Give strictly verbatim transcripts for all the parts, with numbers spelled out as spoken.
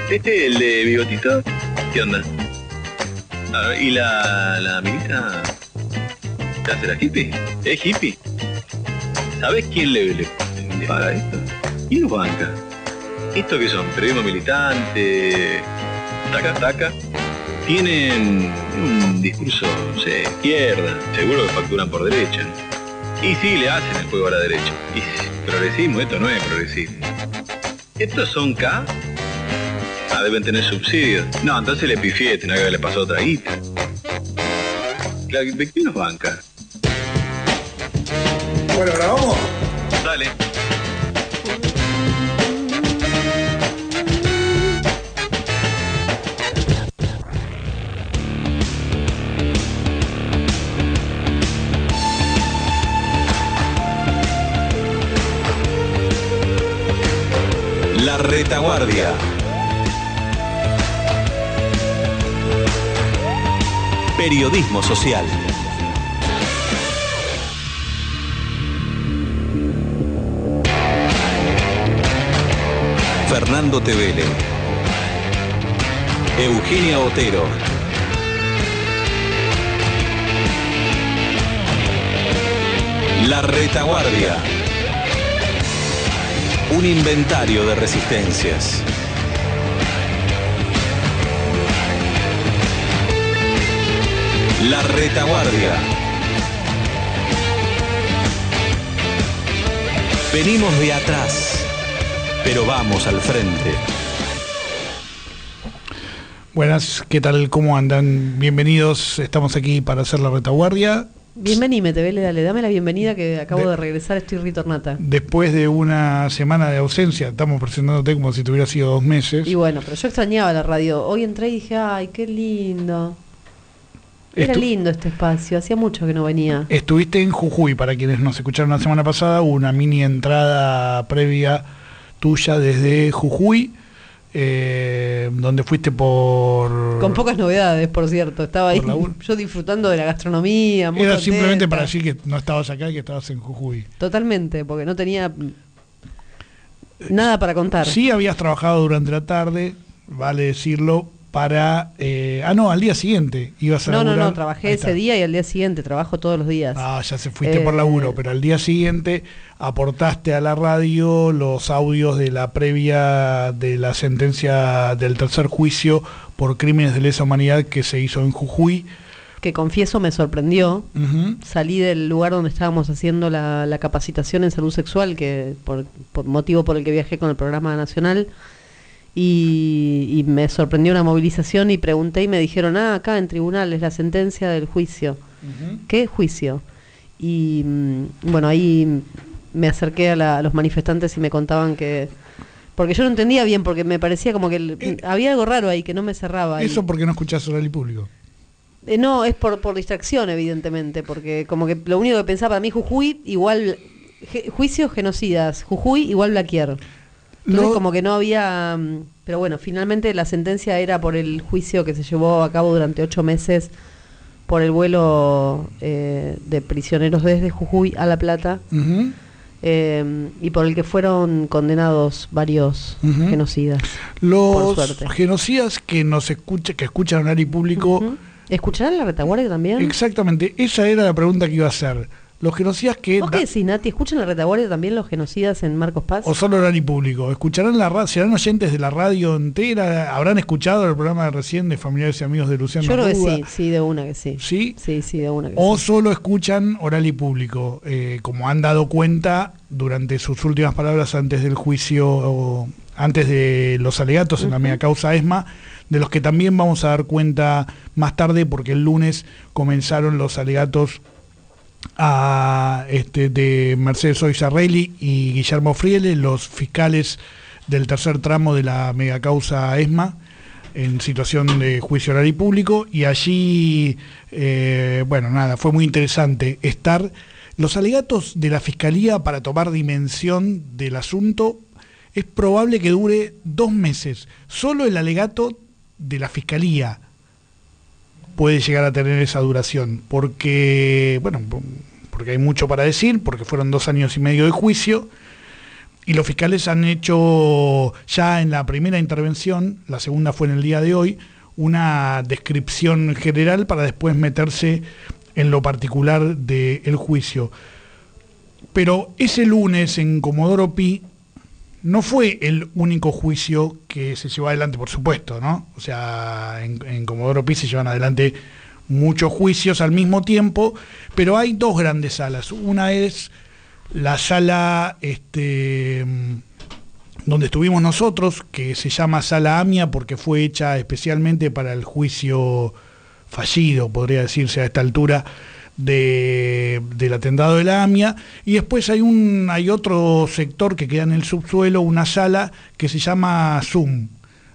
Este, el de bigotito, ¿qué onda? A ver, ¿y la, la minita? ¿Qué hace la hippie? ¿Es hippie? ¿Sabés quién le, le, le paga esto? ¿Quién lo banca? ¿Esto qué son? ¿Periodismo militante? ¿Taca, taca? Tienen un discurso, no sé, izquierda, seguro que facturan por derecha. Y sí, le hacen el juego a la derecha. Y progresismo, esto no es progresismo. ¿Estos son K? Ah, deben tener subsidios. No, entonces le pifié, tenía que le pasó otra guita. ¿De quién nos banca? Bueno, ¿grabamos? Dale. La Retaguardia. Periodismo social. Fernando Tevele, Eugenia Otero, La Retaguardia. Un inventario de resistencias. La Retaguardia. Venimos de atrás, pero vamos al frente. Buenas, ¿qué tal? ¿Cómo andan? Bienvenidos, estamos aquí para hacer La Retaguardia. Bienvenime, Tevele, dale, dame la bienvenida que acabo de, de regresar, estoy ritornata. Después de una semana de ausencia, estamos presentándote como si te hubiera sido dos meses. Y bueno, pero yo extrañaba la radio. Hoy entré y dije, ay, qué lindo. Era Estu lindo este espacio, hacía mucho que no venía. Estuviste en Jujuy, para quienes nos escucharon la semana pasada, una mini entrada previa tuya desde Jujuy. Eh, donde fuiste por... Con pocas novedades, por cierto. Estaba ahí yo disfrutando de la gastronomía. Muy Era contenta. Simplemente para decir que no estabas acá y que estabas en Jujuy. Totalmente, porque no tenía nada para contar. Sí habías trabajado durante la tarde, vale decirlo, para... Eh, ah, no, al día siguiente ibas a No, laburar. no, no, trabajé ese día y al día siguiente, trabajo todos los días. Ah, ya se fuiste eh, por laburo, pero al día siguiente aportaste a la radio los audios de la previa de la sentencia del tercer juicio por crímenes de lesa humanidad que se hizo en Jujuy. Que confieso me sorprendió. Uh-huh. Salí del lugar donde estábamos haciendo la, la capacitación en salud sexual, que por, por motivo por el que viajé con el programa nacional, y, y me sorprendió una movilización y pregunté y me dijeron, ah, acá en tribunales la sentencia del juicio. Uh-huh. ¿Qué juicio? Y bueno, ahí me acerqué a, la, a los manifestantes y me contaban que... Porque yo no entendía bien, porque me parecía como que el, eh, había algo raro ahí, que no me cerraba. ¿Eso y, porque no escuchás Oral y Público? Eh, no, es por, por distracción, evidentemente, porque como que lo único que pensaba para mí, Jujuy igual... Je, juicios genocidas, Jujuy igual Blaquier. Entonces, como que no había... Pero bueno, finalmente la sentencia era por el juicio que se llevó a cabo durante ocho meses por el vuelo eh, de prisioneros desde Jujuy a La Plata. Uh-huh. Eh, y por el que fueron condenados varios uh-huh. genocidas. Los genocidas que nos escucha, que escuchan Oral y Público... Uh-huh. ¿Escucharán La Retaguardia también? Exactamente, esa era la pregunta que iba a hacer. Los genocidas que... ¿Vos qué decís, Nati? ¿Escuchan La Retaguardia también los genocidas en Marcos Paz? ¿O solo Oral y Público? ¿Escucharán la radio? ¿Serán oyentes de la radio entera? ¿Habrán escuchado el programa de recién de Familiares y Amigos de Luciano Yo creo Arruga? que sí, sí, de una que sí. ¿Sí? Sí, sí, de una que ¿O sí. solo escuchan Oral y Público? Eh, como han dado cuenta durante sus últimas palabras antes del juicio, o antes de los alegatos en uh-huh. la mega causa ESMA, de los que también vamos a dar cuenta más tarde, porque el lunes comenzaron los alegatos a este de Mercedes Oizarrelli y Guillermo Friele, los fiscales del tercer tramo de la megacausa ESMA en situación de juicio oral y público, y allí eh, bueno, nada, fue muy interesante estar. Los alegatos de la Fiscalía, para tomar dimensión del asunto, es probable que dure dos meses. Solo el alegato de la Fiscalía puede llegar a tener esa duración, porque, bueno, porque hay mucho para decir, porque fueron dos años y medio de juicio, y los fiscales han hecho ya en la primera intervención, la segunda fue en el día de hoy, una descripción general para después meterse en lo particular del juicio. Pero ese lunes en Comodoro Pi no fue el único juicio que se llevó adelante, por supuesto, ¿no? O sea, en, en Comodoro Pi se llevan adelante muchos juicios al mismo tiempo, pero hay dos grandes salas. Una es la sala este, donde estuvimos nosotros, que se llama Sala AMIA porque fue hecha especialmente para el juicio fallido, podría decirse a esta altura, De, del atentado de la AMIA, y después hay un hay otro sector que queda en el subsuelo, una sala que se llama Zoom,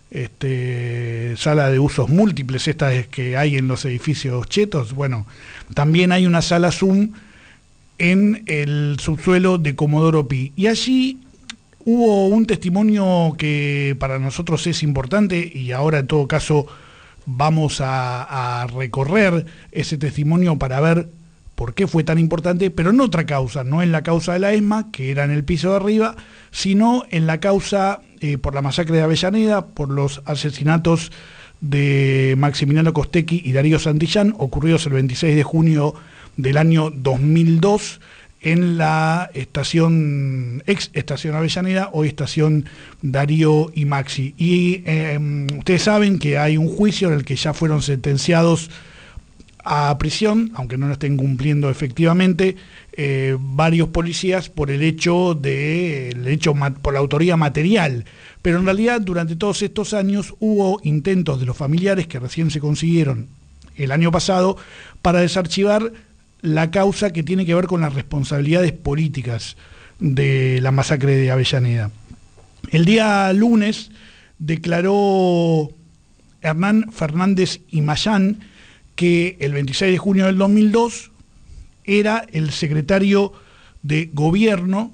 este, sala de usos múltiples, estas que hay en los edificios chetos. Bueno, también hay una sala Zoom en el subsuelo de Comodoro Pi, y allí hubo un testimonio que para nosotros es importante, y ahora en todo caso vamos a, a recorrer ese testimonio para ver por qué fue tan importante, pero en otra causa, no en la causa de la ESMA, que era en el piso de arriba, sino en la causa eh, por la masacre de Avellaneda, por los asesinatos de Maximiliano Costecchi y Darío Santillán, ocurridos el veintiséis de junio del año dos mil dos, en la estación, ex estación Avellaneda, hoy estación Darío y Maxi. Y eh, ustedes saben que hay un juicio en el que ya fueron sentenciados a prisión, aunque no lo estén cumpliendo efectivamente, eh, varios policías por el hecho de el hecho por la autoría material. Pero en realidad durante todos estos años hubo intentos de los familiares que recién se consiguieron el año pasado para desarchivar la causa que tiene que ver con las responsabilidades políticas de la masacre de Avellaneda. El día lunes declaró Hernán Fernández Imayán que el veintiséis de junio del dos mil dos era el secretario de gobierno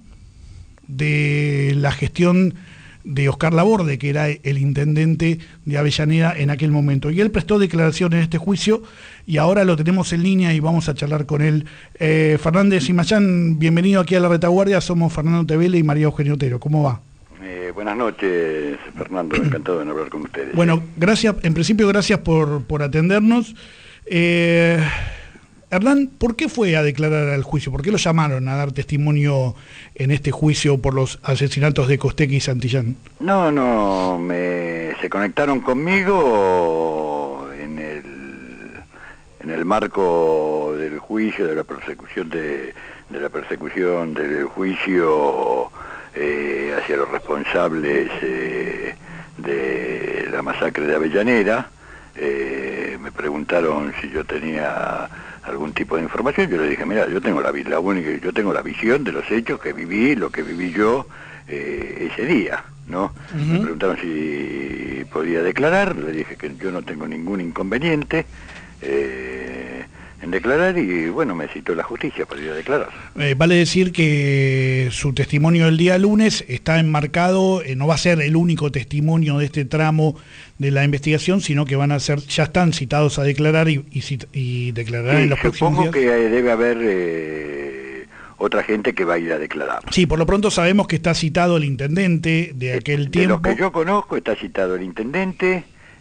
de la gestión de Oscar Laborde, que era el intendente de Avellaneda en aquel momento. Y él prestó declaración en este juicio y ahora lo tenemos en línea y vamos a charlar con él. Eh, Fernández Imayán, bienvenido aquí a La Retaguardia. Somos Fernando Tevele y María Eugenia Otero. ¿Cómo va? Eh, buenas noches, Fernando. Encantado de hablar con ustedes. Bueno, gracias. En principio, gracias por, por atendernos. Eh, Hernán, ¿por qué fue a declarar al juicio? ¿Por qué lo llamaron a dar testimonio en este juicio por los asesinatos de Costecchi y Santillán? No, no, me, se conectaron conmigo en el, en el marco del juicio, de la persecución de, de la persecución del juicio eh, hacia los responsables eh, de la masacre de Avellaneda. Eh, me preguntaron si yo tenía algún tipo de información. Yo le dije, mira, yo tengo la, la única, yo tengo la visión de los hechos que viví, lo que viví yo eh, ese día, ¿no? Uh-huh. Me preguntaron si podía declarar, le dije que yo no tengo ningún inconveniente eh, en declarar, y bueno, me citó la justicia para ir a declarar. Eh, vale decir que su testimonio del día lunes está enmarcado, eh, no va a ser el único testimonio de este tramo de la investigación, sino que van a ser, ya están citados a declarar y, y, y declararán sí, en los próximos días. Supongo que debe haber eh, otra gente que va a ir a declarar. Sí, por lo pronto sabemos que está citado el intendente de aquel de tiempo. De los que yo conozco está citado el intendente,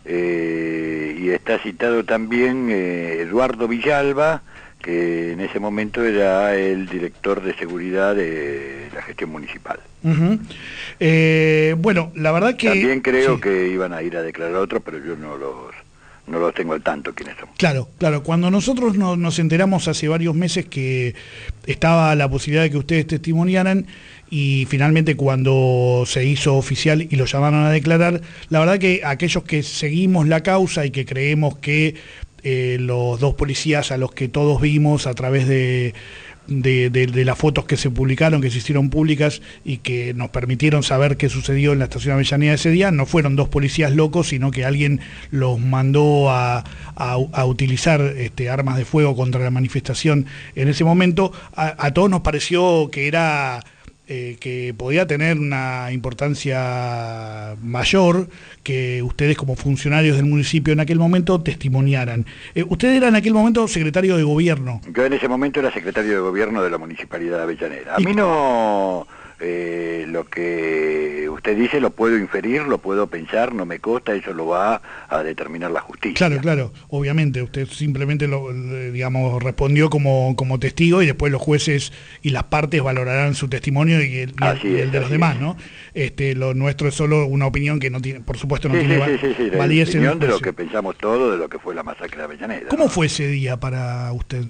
eh, y está citado también eh, Eduardo Villalba, que en ese momento era el director de seguridad de la gestión municipal. Uh-huh. eh, bueno, la verdad que... También creo sí. que iban a ir a declarar otros, pero yo no los, no los tengo al tanto quiénes son. Claro, claro. Cuando nosotros no, nos enteramos hace varios meses que estaba la posibilidad de que ustedes testimoniaran, y finalmente cuando se hizo oficial y lo llamaron a declarar, la verdad que aquellos que seguimos la causa y que creemos que eh, los dos policías a los que todos vimos a través de... De, de, de las fotos que se publicaron, que se hicieron públicas y que nos permitieron saber qué sucedió en la estación Avellaneda ese día, no fueron dos policías locos, sino que alguien los mandó a, a, a utilizar este, armas de fuego contra la manifestación en ese momento. A, a todos nos pareció que era... Eh, que podía tener una importancia mayor que ustedes como funcionarios del municipio en aquel momento testimoniaran. Eh, usted era en aquel momento secretario de gobierno. Yo en ese momento era secretario de gobierno de la Municipalidad de Avellaneda. A mí no, eh, lo que usted dice lo puedo inferir, lo puedo pensar, no me consta, eso lo va a determinar la justicia. Claro, claro, obviamente, usted simplemente lo, digamos, respondió como, como testigo y después los jueces y las partes valorarán su testimonio y el, y el, y el es, de los demás, ¿no? Este, lo nuestro es solo una opinión que no tiene, por supuesto no sí, tiene sí, va sí, sí, sí, validez la en el opinión de lo juicio. que pensamos todos de lo que fue la masacre de Avellaneda. ¿Cómo ¿no? fue ese día para usted?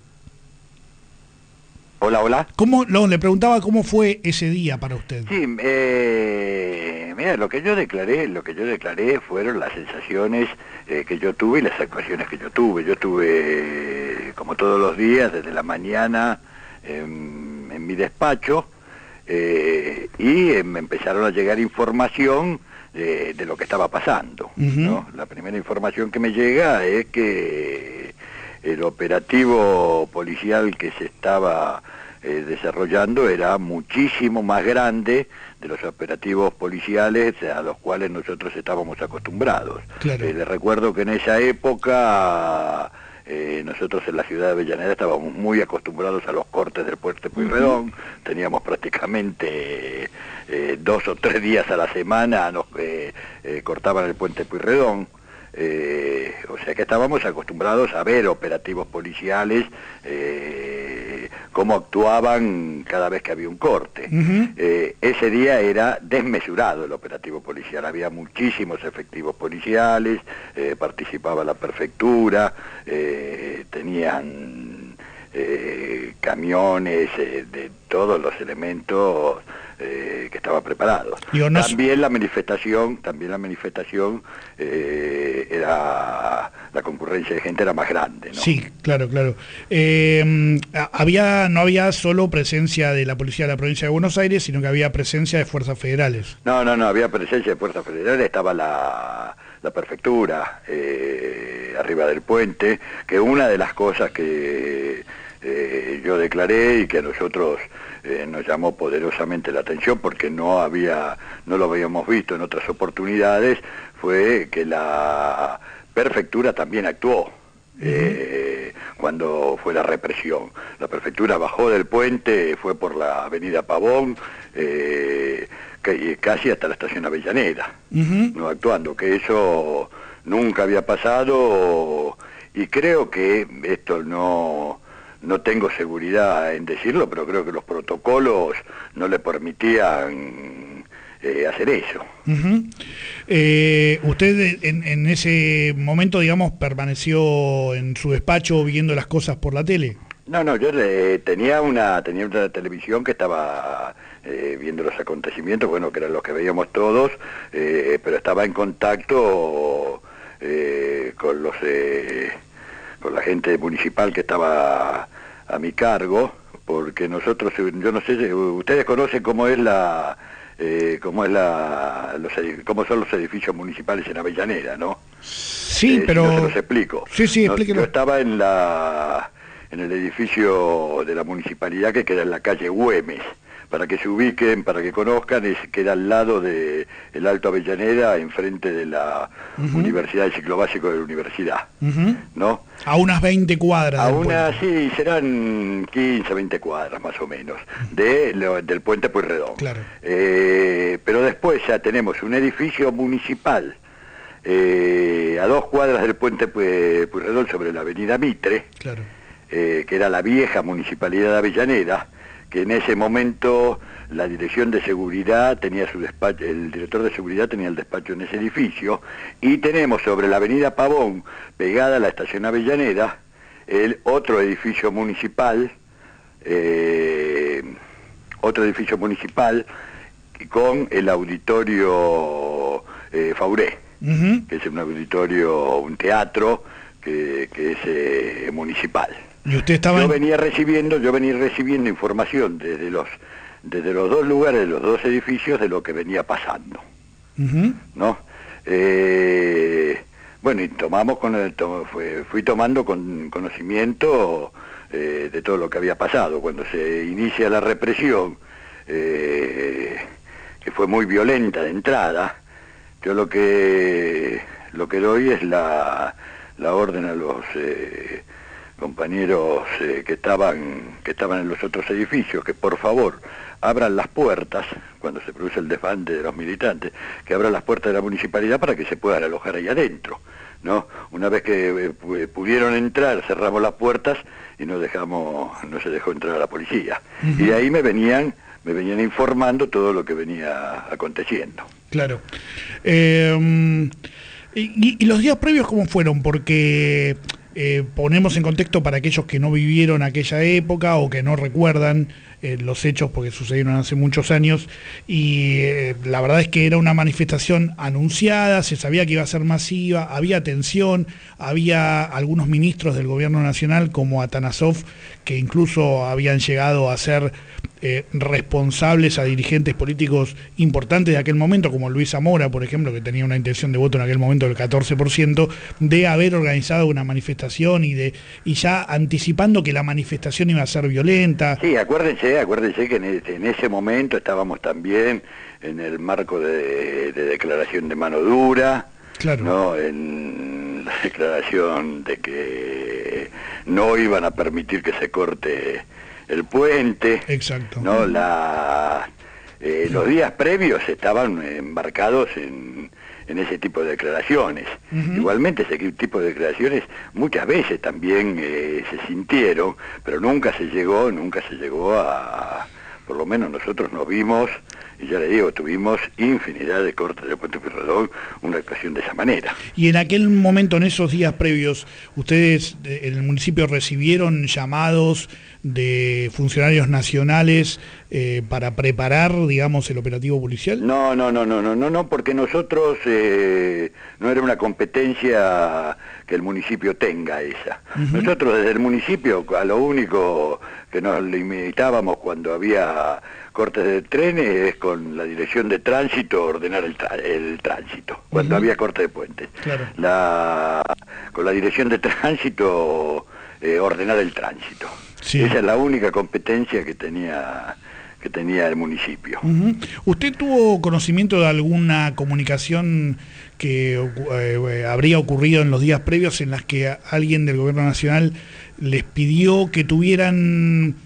Hola, hola. ¿Cómo, no, le preguntaba cómo fue ese día para usted? Sí, eh, mira, lo que yo declaré, lo que yo declaré fueron las sensaciones eh, que yo tuve y las actuaciones que yo tuve. Yo estuve, eh, como todos los días, desde la mañana en, en mi despacho, eh, y eh, me empezaron a llegar información de, de lo que estaba pasando, Uh-huh. ¿no? La primera información que me llega es que el operativo policial que se estaba eh, desarrollando era muchísimo más grande de los operativos policiales a los cuales nosotros estábamos acostumbrados. Claro. Eh, les recuerdo que en esa época eh, nosotros en la ciudad de Avellaneda estábamos muy acostumbrados a los cortes del puente Pueyrredón, uh-huh. Teníamos prácticamente eh, dos o tres días a la semana nos eh, eh, cortaban el puente Pueyrredón. Eh, o sea que estábamos acostumbrados a ver operativos policiales, eh, cómo actuaban cada vez que había un corte. Uh-huh. Eh, ese día era desmesurado el operativo policial, había muchísimos efectivos policiales, eh, participaba la prefectura, eh, tenían eh, camiones eh, de todos los elementos Eh, que estaba preparado. Digo, no también la manifestación, también la manifestación eh, era, la concurrencia de gente era más grande, ¿no? Sí, claro, claro. Eh, había, no había solo presencia de la policía de la provincia de Buenos Aires, sino que había presencia de fuerzas federales. No, no, no, había presencia de fuerzas federales, estaba la, la prefectura eh, arriba del puente, que una de las cosas que eh, yo declaré y que a nosotros Eh, nos llamó poderosamente la atención porque no había, no lo habíamos visto en otras oportunidades, fue que la prefectura también actuó uh-huh. eh, cuando fue la represión. La prefectura bajó del puente, fue por la avenida Pavón, eh, que, casi hasta la estación Avellaneda, uh-huh. no actuando, que eso nunca había pasado y creo que esto no... No tengo seguridad en decirlo, pero creo que los protocolos no le permitían eh, hacer eso. Uh-huh. eh, ¿Usted en, en ese momento, digamos, permaneció en su despacho viendo las cosas por la tele? No, no, yo eh, tenía una tenía una televisión que estaba eh, viendo los acontecimientos, bueno, que eran los que veíamos todos, eh, pero estaba en contacto eh, con los... Eh, con la gente municipal que estaba a mi cargo, porque nosotros, yo no sé, ustedes conocen cómo es la, eh, cómo es la, los, cómo son los edificios municipales en Avellaneda, ¿no? Sí, eh, pero... Si no se los explico. Sí, sí, no, explíquelo. yo estaba en la, en el edificio de la municipalidad que queda en la calle Güemes. Para que se ubiquen, para que conozcan, es, queda al lado de el Alto Avellaneda, enfrente de la uh-huh. Universidad, del ciclo básico de la universidad, uh-huh. ¿no? A unas veinte cuadras. A del unas, puente. sí, serán quince, veinte cuadras más o menos, de, lo, del puente Pueyrredón. Claro. Eh, pero después ya tenemos un edificio municipal, eh, a dos cuadras del puente Pueyrredón sobre la avenida Mitre, claro. eh, que era la vieja municipalidad de Avellaneda, que en ese momento la dirección de seguridad tenía su despacho, el director de seguridad tenía el despacho en ese edificio, y tenemos sobre la avenida Pavón, pegada a la estación Avellaneda, el otro edificio municipal, eh, otro edificio municipal con el auditorio eh, Fauré, uh-huh. que es un auditorio, un teatro que, que es eh, municipal. ¿Y usted estaba yo en... venía recibiendo yo venía recibiendo información desde los desde los dos lugares, de los dos edificios, de lo que venía pasando, uh-huh. ¿no? Eh, bueno, y tomamos con el, to, fue, fui tomando con conocimiento eh, de todo lo que había pasado cuando se inicia la represión, eh, que fue muy violenta de entrada. Yo lo que lo que doy es la la orden a los eh, compañeros eh, que estaban que estaban en los otros edificios, que por favor abran las puertas, cuando se produce el desbande de los militantes, que abran las puertas de la municipalidad para que se puedan alojar ahí adentro, ¿no? Una vez que eh, pudieron entrar, cerramos las puertas y no dejamos, no se dejó entrar a la policía. Uh-huh. Y de ahí me venían, me venían informando todo lo que venía aconteciendo. Claro. Eh, y, y los días previos, ¿cómo fueron? Porque eh, ponemos en contexto para aquellos que no vivieron aquella época o que no recuerdan eh, los hechos porque sucedieron hace muchos años, y eh, la verdad es que era una manifestación anunciada, se sabía que iba a ser masiva, había tensión, había algunos ministros del gobierno nacional como Atanasov que incluso habían llegado a ser eh, responsables a dirigentes políticos importantes de aquel momento, como Luis Zamora, por ejemplo, que tenía una intención de voto en aquel momento del catorce por ciento, de haber organizado una manifestación y de y ya anticipando que la manifestación iba a ser violenta. Sí, acuérdense, acuérdense que en ese, en ese momento estábamos también en el marco de, de declaración de mano dura, claro, ¿no? En la declaración de que no iban a permitir que se corte el puente. Exacto. ¿No? La, eh, los días previos estaban embarcados en, en ese tipo de declaraciones. Uh-huh. Igualmente ese tipo de declaraciones muchas veces también eh, se sintieron, pero nunca se llegó, nunca se llegó a, por lo menos nosotros nos vimos, y ya le digo, tuvimos infinidad de cortes de Puente Pueyrredón, una actuación de esa manera. Y en aquel momento, en esos días previos, ¿ustedes en el municipio recibieron llamados de funcionarios nacionales eh, para preparar, digamos, el operativo policial? No, no, no, no, no, no, no, porque nosotros eh, no era una competencia que el municipio tenga esa. Uh-huh. Nosotros desde el municipio a lo único que nos limitábamos cuando había cortes de trenes es con la dirección de tránsito ordenar el, el tránsito, cuando uh-huh. había corte de puentes. Claro. La, con la dirección de tránsito eh, ordenar el tránsito. Sí. Esa es la única competencia que tenía que tenía el municipio. Uh-huh. ¿Usted tuvo conocimiento de alguna comunicación que eh, habría ocurrido en los días previos en las que alguien del gobierno nacional les pidió que tuvieran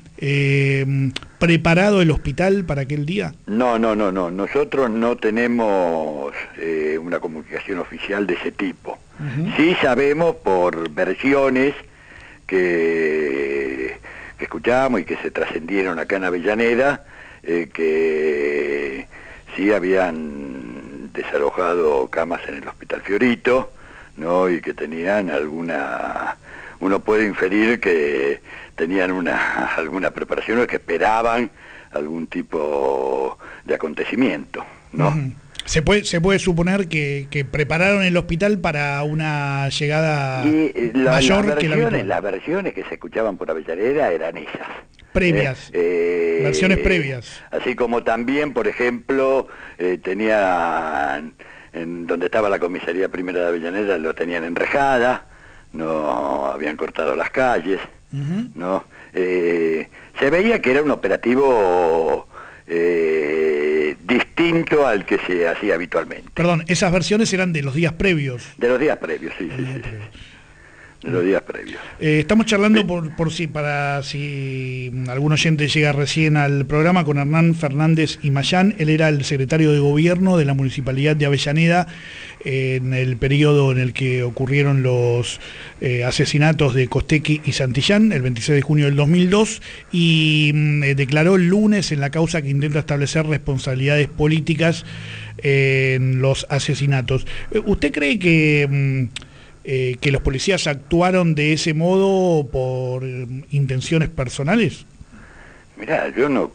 eh, preparado el hospital para aquel día? No, no, no, no. Nosotros no tenemos eh, una comunicación oficial de ese tipo. Uh-huh. Sí sabemos por versiones que, que escuchamos y que se trascendieron acá en Avellaneda, eh, que sí habían desalojado camas en el Hospital Fiorito, ¿no? Y que tenían alguna, uno puede inferir que tenían una alguna preparación o que esperaban algún tipo de acontecimiento, ¿no? Uh-huh. Se puede, se puede suponer que, que prepararon el hospital para una llegada y la, mayor las que la versiones, las versiones que se escuchaban por Avellaneda eran esas. Previas, eh, eh, versiones previas. Así como también, por ejemplo, eh, tenían, en donde estaba la comisaría primera de Avellaneda, lo tenían enrejada, no habían cortado las calles, uh-huh. ¿no? Eh, se veía que era un operativo eh, distinto al que se hacía habitualmente. Perdón, esas versiones eran de los días previos. De los días previos, sí, sí, sí, sí. De los días previos. Eh, estamos charlando por, por si para si algún oyente llega recién al programa con Hernán Fernández y Mayán. Él era el secretario de gobierno de la Municipalidad de Avellaneda eh, en el periodo en el que ocurrieron los eh, asesinatos de Costequi y Santillán, el veintiséis de junio del dos mil dos, y eh, declaró el lunes en la causa que intenta establecer responsabilidades políticas eh, en los asesinatos. ¿Usted cree que... Mm, Eh, que los policías actuaron de ese modo por eh, intenciones personales? Mirá, yo no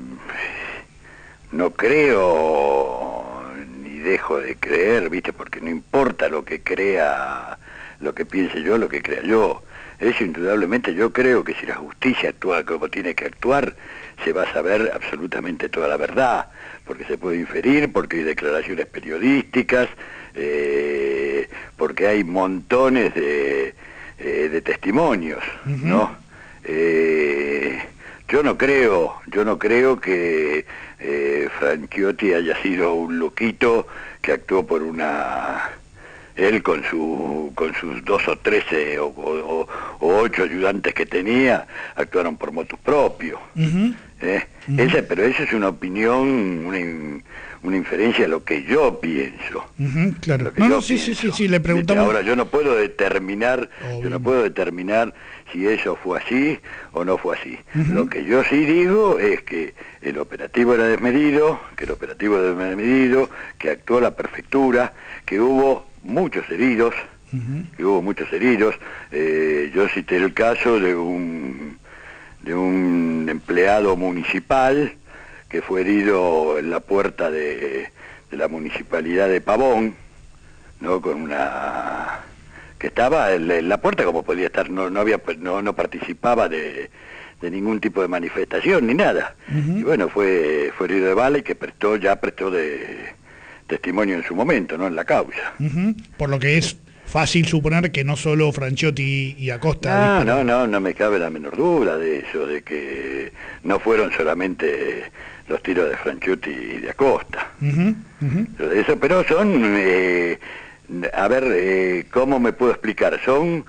no creo ni dejo de creer, viste, porque no importa lo que crea, lo que piense yo, lo que crea yo. Eso indudablemente yo creo que si la justicia actúa como tiene que actuar, se va a saber absolutamente toda la verdad, porque se puede inferir, porque hay declaraciones periodísticas, eh, porque hay montones de, eh, de testimonios, uh-huh. ¿no? Eh, yo no creo, yo no creo que eh, Franchiotti haya sido un loquito que actuó por una... Él con su con sus dos o trece o, o, o ocho ayudantes que tenía actuaron por motus propio. Uh-huh. ¿eh? Uh-huh. Esa, pero esa es una opinión, una, in, una inferencia de lo que yo pienso. Uh-huh, claro. Lo que No, yo no, sí, sí, pienso. sí, sí, le preguntamos. Ahora yo no puedo determinar, Obvio. yo no puedo determinar si eso fue así o no fue así. Uh-huh. Lo que yo sí digo es que el operativo era desmedido, que el operativo era desmedido, que actuó la prefectura, que hubo muchos heridos, uh-huh. que hubo muchos heridos. Eh, yo cité el caso de un de un empleado municipal que fue herido en la puerta de, de la municipalidad de Pavón, ¿no? Con una que estaba en, en la puerta como podía estar, no no había no no participaba de, de ningún tipo de manifestación ni nada. Uh-huh. Y bueno, fue fue herido de bala y que prestó ya prestó de testimonio en su momento, ¿no? En la causa. Uh-huh. Por lo que es fácil suponer que no solo Franchiotti y Acosta... No, no, no, no me cabe la menor duda de eso, de que no fueron solamente los tiros de Franchiotti y de Acosta. Uh-huh, uh-huh. Eso, pero son, eh, a ver, eh, ¿cómo me puedo explicar? Son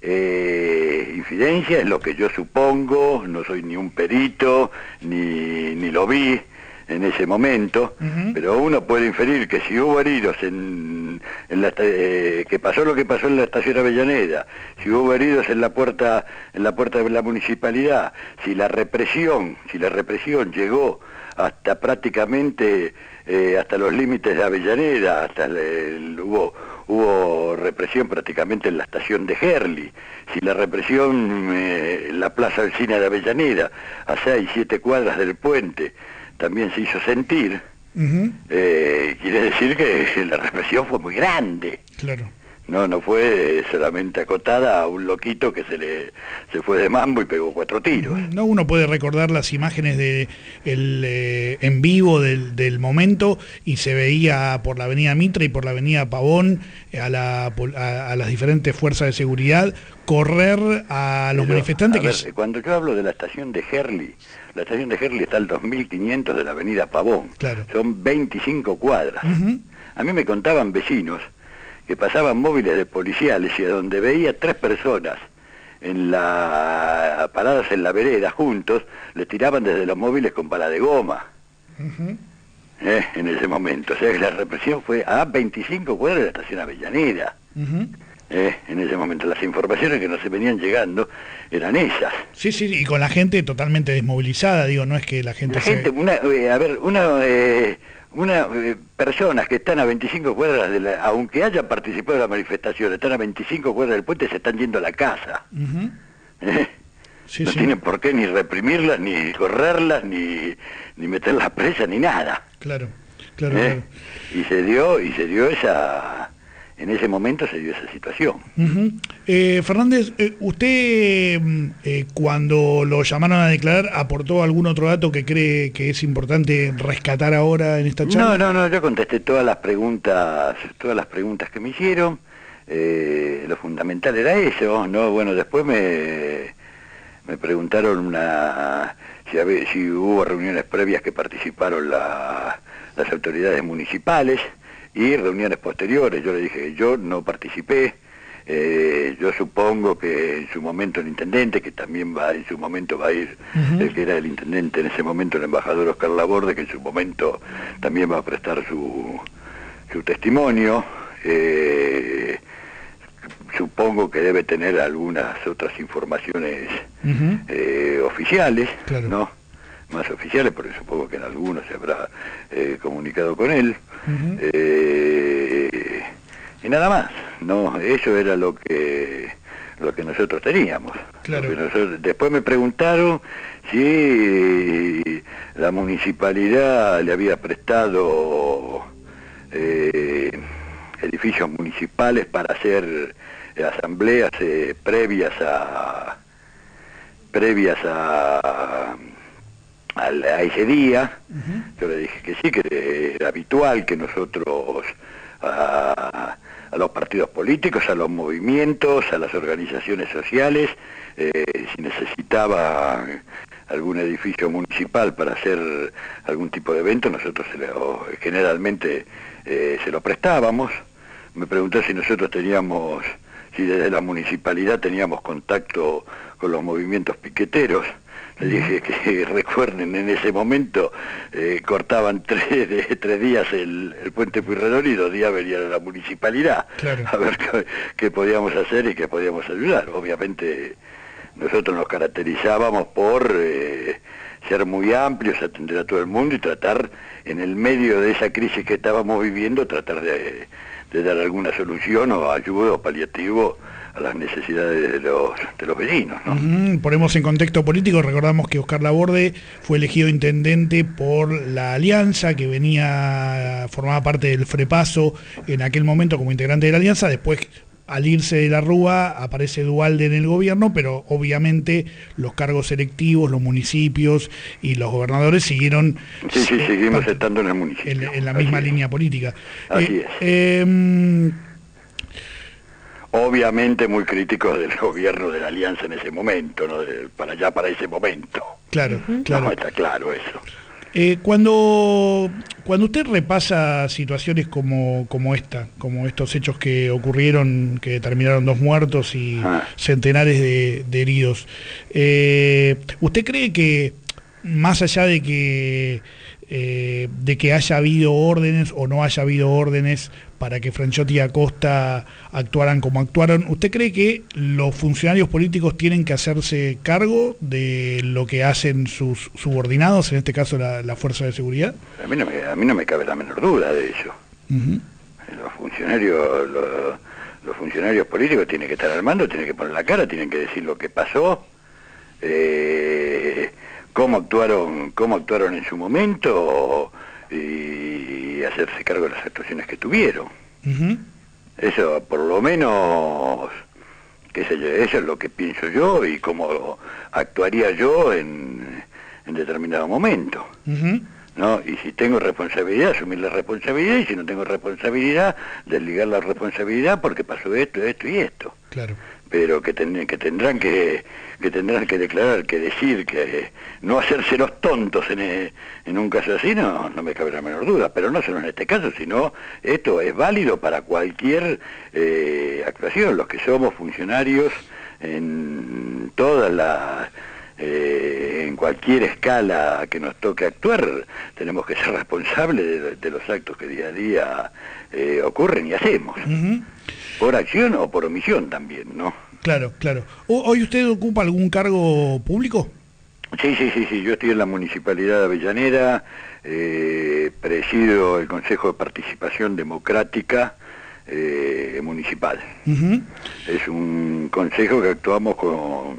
eh, infidencias, es lo que yo supongo, no soy ni un perito, ni, ni lo vi en ese momento, uh-huh. pero uno puede inferir que si hubo heridos en, en la eh, que pasó lo que pasó en la estación Avellaneda, si hubo heridos en la puerta en la puerta de la municipalidad, si la represión, si la represión llegó hasta prácticamente eh, hasta los límites de Avellaneda, hasta el, el, hubo hubo represión prácticamente en la estación de Gerli, si la represión eh, en la plaza del cine de Avellaneda, a seis, siete cuadras del puente, también se hizo sentir, uh-huh. eh, quiere decir que la represión fue muy grande. Claro. No, no fue solamente acotada a un loquito que se le se fue de mambo y pegó cuatro tiros. No, uno puede recordar las imágenes de el eh, en vivo del, del momento y se veía por la avenida Mitre y por la avenida Pavón a, la, a, a las diferentes fuerzas de seguridad correr a los Pero, manifestantes. A que ver, es... Cuando yo hablo de la estación de Gerli, la estación de Gerli está al dos mil quinientos de la avenida Pavón. Claro. Son veinticinco cuadras. Uh-huh. A mí me contaban vecinos que pasaban móviles de policiales y a donde veía tres personas en la paradas en la vereda juntos, les tiraban desde los móviles con bala de goma. Uh-huh. eh, en ese momento. O sea que la represión fue a veinticinco cuadras de la estación Avellaneda. Uh-huh. Eh, en ese momento las informaciones que nos venían llegando eran esas. Sí, sí, y con la gente totalmente desmovilizada, digo, no es que la gente... La se... gente, una, eh, a ver, una... Eh, Una, eh, personas que están a veinticinco cuadras, de la, aunque hayan participado de la manifestación, están a veinticinco cuadras del puente, se están yendo a la casa. Uh-huh. ¿Eh? Sí, no sí. tienen por qué ni reprimirlas, ni correrlas, ni, ni meterlas presas, ni nada. Claro, claro, ¿Eh? claro. Y se dio, y se dio esa... En ese momento se dio esa situación. Uh-huh. eh, Fernández, eh, usted eh, cuando lo llamaron a declarar, ¿aportó algún otro dato que cree que es importante rescatar ahora en esta charla? No, no, no, yo contesté todas las preguntas, todas las preguntas que me hicieron. Eh, lo fundamental era eso, ¿no? Bueno, después me, me preguntaron una, si, había, si hubo reuniones previas que participaron la, las autoridades municipales y reuniones posteriores. Yo le dije que yo no participé, eh, yo supongo que en su momento el intendente, que también va en su momento va a ir, uh-huh. el que era el intendente en ese momento, el embajador Oscar Laborde, que en su momento también va a prestar su, su testimonio, eh, supongo que debe tener algunas otras informaciones uh-huh. eh, oficiales, claro. ¿no? Más oficiales, porque supongo que en algunos se habrá eh, comunicado con él. Uh-huh. eh, y nada más, no, eso era lo que lo que nosotros teníamos. Claro. Lo que nosotros, después me preguntaron si la municipalidad le había prestado eh, edificios municipales para hacer asambleas eh, previas a previas a A, a ese día. Uh-huh. Yo le dije que sí, que era habitual que nosotros a, a los partidos políticos, a los movimientos, a las organizaciones sociales, eh, si necesitaba algún edificio municipal para hacer algún tipo de evento, nosotros se lo, generalmente eh, se lo prestábamos. Me preguntó si nosotros teníamos, si desde la municipalidad teníamos contacto con los movimientos piqueteros. Le dije que recuerden, en ese momento eh, cortaban tres, de, tres días el, el puente Pueyrredón y dos días venían a la municipalidad, claro, a ver qué, qué podíamos hacer y qué podíamos ayudar. Obviamente nosotros nos caracterizábamos por eh, ser muy amplios, atender a todo el mundo y tratar, en el medio de esa crisis que estábamos viviendo, tratar de, de dar alguna solución o ayuda o paliativo a las necesidades de los, de los vecinos, ¿no? Uh-huh. Ponemos en contexto político, recordamos que Oscar Laborde fue elegido intendente por la Alianza, que venía, formaba parte del Frepaso en aquel momento como integrante de la Alianza. Después, al irse de la Rúa, aparece Duhalde en el gobierno, pero obviamente los cargos electivos, los municipios y los gobernadores siguieron... Sí, sí, seguimos estando en el municipio. En, en la misma Así línea es. política. Así eh, es. Eh, Obviamente muy críticos del gobierno de la Alianza en ese momento, ¿no? De, para allá, para ese momento. claro, Uh-huh. claro. No, está claro eso. Eh, cuando, cuando usted repasa situaciones como, como esta, como estos hechos que ocurrieron, que terminaron dos muertos y Ah. centenares de, de heridos, eh, ¿usted cree que, más allá de que, eh, de que haya habido órdenes o no haya habido órdenes para que Franchotti y Acosta actuaran como actuaron, ¿usted cree que los funcionarios políticos tienen que hacerse cargo de lo que hacen sus subordinados, en este caso la, la Fuerza de Seguridad? A mí no me, a mí no me cabe la menor duda de eso. Uh-huh. Los funcionarios, los, los funcionarios políticos tienen que estar al mando, tienen que poner la cara, tienen que decir lo que pasó, eh, cómo actuaron, cómo actuaron en su momento y hacerse cargo de las actuaciones que tuvieron. Uh-huh. Eso, por lo menos, qué sé yo, eso es lo que pienso yo y cómo actuaría yo en, en determinado momento. Uh-huh. ¿No? Y si tengo responsabilidad, asumir la responsabilidad, y si no tengo responsabilidad, desligar la responsabilidad porque pasó esto, esto y esto. Claro. Pero que, ten, que tendrán que, que tendrán que declarar, que decir, que no hacerse los tontos en, en un caso así, no, no me cabe la menor duda, pero no solo en este caso, sino esto es válido para cualquier eh, actuación. Los que somos funcionarios en todas las... Eh, en cualquier escala que nos toque actuar, tenemos que ser responsables de, de los actos que día a día eh, ocurren y hacemos, Uh-huh. por acción o por omisión también, ¿no? Claro, claro. ¿Hoy usted ocupa algún cargo público? Sí, sí, sí, sí, yo estoy en la Municipalidad de Avellaneda, eh, presido el Consejo de Participación Democrática eh, Municipal. Uh-huh. Es un consejo que actuamos con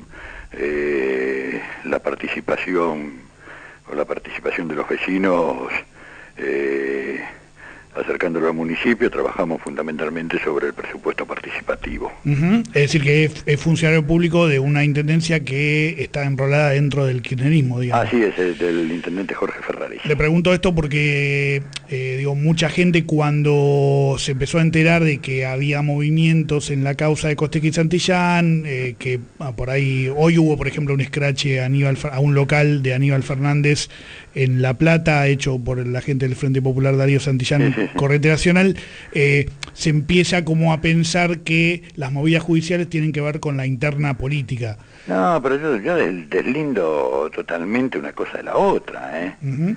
eh, la participación, con la participación de los vecinos, eh, acercándolo al municipio. Trabajamos fundamentalmente sobre el presupuesto participativo. Uh-huh. Es decir, que es, es funcionario público de una intendencia que está enrolada dentro del kirchnerismo, digamos. Así es, el del intendente Jorge Ferraris. Le pregunto esto porque, eh, digo, mucha gente cuando se empezó a enterar de que había movimientos en la causa de Costequi y Santillán, eh, que ah, por ahí, hoy hubo, por ejemplo, un escrache a, Aníbal, a un local de Aníbal Fernández en La Plata, hecho por la gente del Frente Popular Darío Santillán, sí, sí, sí. Corriente Nacional, eh, se empieza como a pensar que las movidas judiciales tienen que ver con la interna política. No, pero yo, yo des- deslindo totalmente una cosa de la otra, ¿eh? Uh-huh.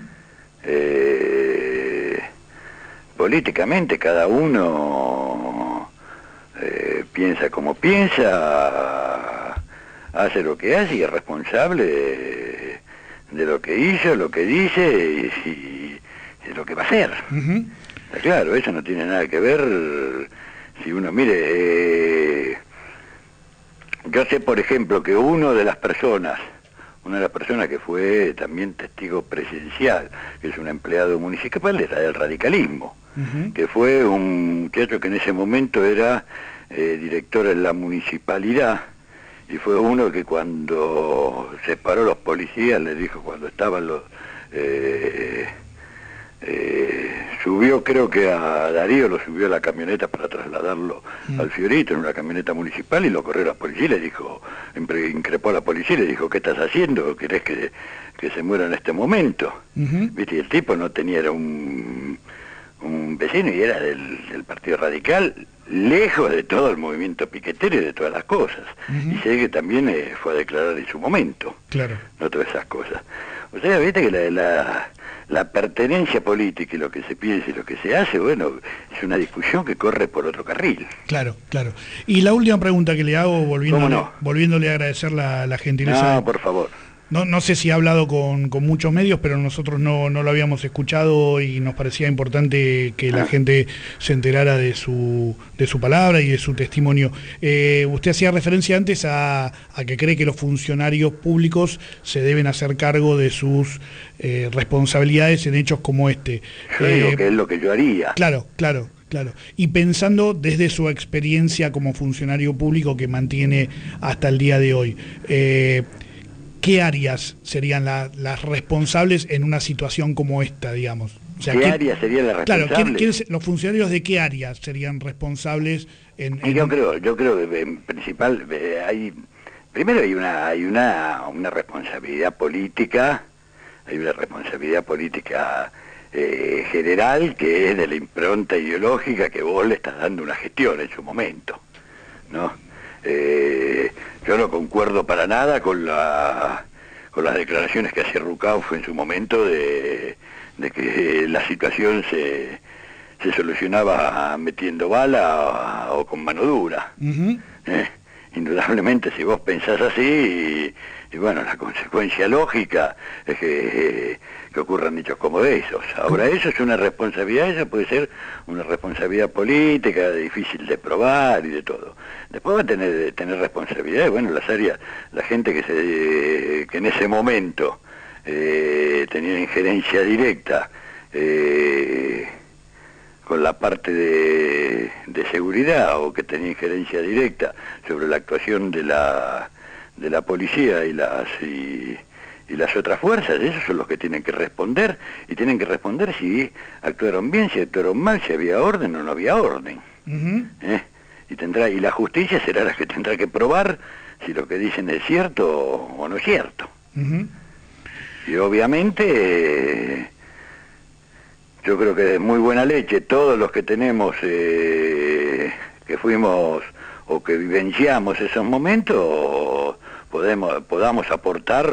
Eh, políticamente cada uno eh, piensa como piensa, hace lo que hace y es responsable de, de lo que hizo, lo que dice y, y- y lo que va a hacer. Uh-huh. Está claro, eso no tiene nada que ver. Si uno mire, eh, yo sé por ejemplo que uno de las personas, una de las personas que fue también testigo presencial, que es un empleado municipal, era del radicalismo, Uh-huh. que fue un muchacho que en ese momento era eh, director en la municipalidad, y fue uno que cuando se paró los policías le dijo, cuando estaban los... Eh, eh, subió, creo que a Darío lo subió a la camioneta para trasladarlo Mm. al Fiorito en una camioneta municipal y lo corrió a la policía y le dijo, impre- increpó a la policía y le dijo, ¿qué estás haciendo? ¿Querés que, que se muera en este momento? Uh-huh. ¿Viste? Y el tipo no tenía, era un, un vecino y era del, del Partido Radical, lejos de todo el movimiento piquetero y de todas las cosas. Uh-huh. Y sé que también eh, fue a declarar en su momento. Claro. No todas esas cosas. O sea, viste que la, la, la pertenencia política y lo que se piensa y lo que se hace, bueno, es una discusión que corre por otro carril. Claro, claro. Y la última pregunta que le hago, volviéndole, no? volviéndole a agradecer la, la gentileza. No, por favor. No, no sé si ha hablado con, con muchos medios, pero nosotros no, no lo habíamos escuchado y nos parecía importante que la gente se enterara de su, de su palabra y de su testimonio. Eh, usted hacía referencia antes a, a que cree que los funcionarios públicos se deben hacer cargo de sus eh, responsabilidades en hechos como este. Yo eh, digo que es lo que yo haría. Claro, claro. Claro, y pensando desde su experiencia como funcionario público que mantiene hasta el día de hoy, eh, ¿qué áreas serían la, las responsables en una situación como esta, digamos? O sea, ¿Qué, ¿qué áreas serían las responsables? Claro, ¿quién, quién, los funcionarios de qué áreas serían responsables en...? en... Yo creo, yo creo que en principal hay... Primero hay una hay una, una responsabilidad política, hay una responsabilidad política eh, general que es de la impronta ideológica que vos le estás dando una gestión en su momento, ¿no? Eh, yo no concuerdo para nada con la con las declaraciones que hacía Rucauf en su momento de, de que la situación se, se solucionaba metiendo bala o, o con mano dura. Uh-huh. eh, indudablemente si vos pensás así, y, y bueno, la consecuencia lógica es que, eh, que ocurran hechos como esos. Ahora, eso es una responsabilidad, esa puede ser una responsabilidad política, difícil de probar y de todo. Después va a tener, tener responsabilidades, bueno, las áreas, la gente que, se, que en ese momento eh, tenía injerencia directa eh, con la parte de, de seguridad o que tenía injerencia directa sobre la actuación de la, de la policía y las... Y, y las otras fuerzas, esos son los que tienen que responder, y tienen que responder si actuaron bien, si actuaron mal, si había orden o no había orden. Uh-huh. ¿Eh? Y tendrá y la justicia será la que tendrá que probar si lo que dicen es cierto o, o no es cierto. Uh-huh. Y obviamente, eh, yo creo que de muy buena leche, todos los que tenemos, eh, que fuimos o que vivenciamos esos momentos, podemos podamos aportar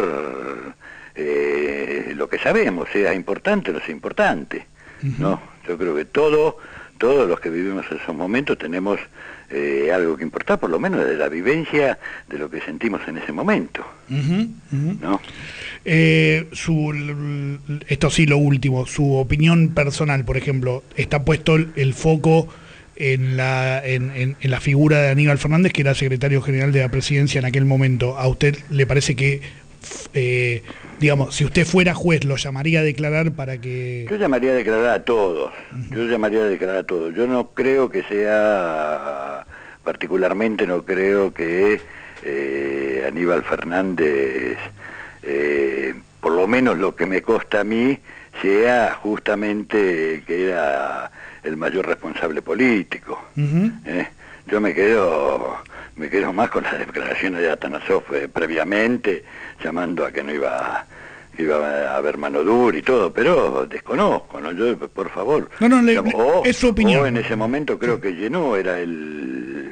eh, lo que sabemos, sea importante o no sea importante, uh-huh. ¿no? Yo creo que todo, todos los que vivimos esos momentos tenemos eh, algo que importar, por lo menos de la vivencia de lo que sentimos en ese momento, uh-huh. Uh-huh. ¿no? Eh, su, esto sí, lo último, su opinión personal, por ejemplo, está puesto el, el foco en la en, en, en la figura de Aníbal Fernández, que era secretario general de la presidencia en aquel momento. ¿A usted le parece que, eh, digamos, si usted fuera juez, lo llamaría a declarar para que...? Yo llamaría a declarar a todos, uh-huh. yo llamaría a declarar a todos. Yo no creo que sea, particularmente no creo que eh, Aníbal Fernández, eh, por lo menos lo que me consta a mí, sea justamente que era el mayor responsable político. Uh-huh. ¿eh? Yo me quedo me quedo más con las declaraciones de Atanasov eh, previamente, llamando a que no iba, iba a haber mano dura y todo, pero desconozco, ¿no? Yo, por favor. No, no, le, o, es su opinión. O en ese momento creo que Llenó era el,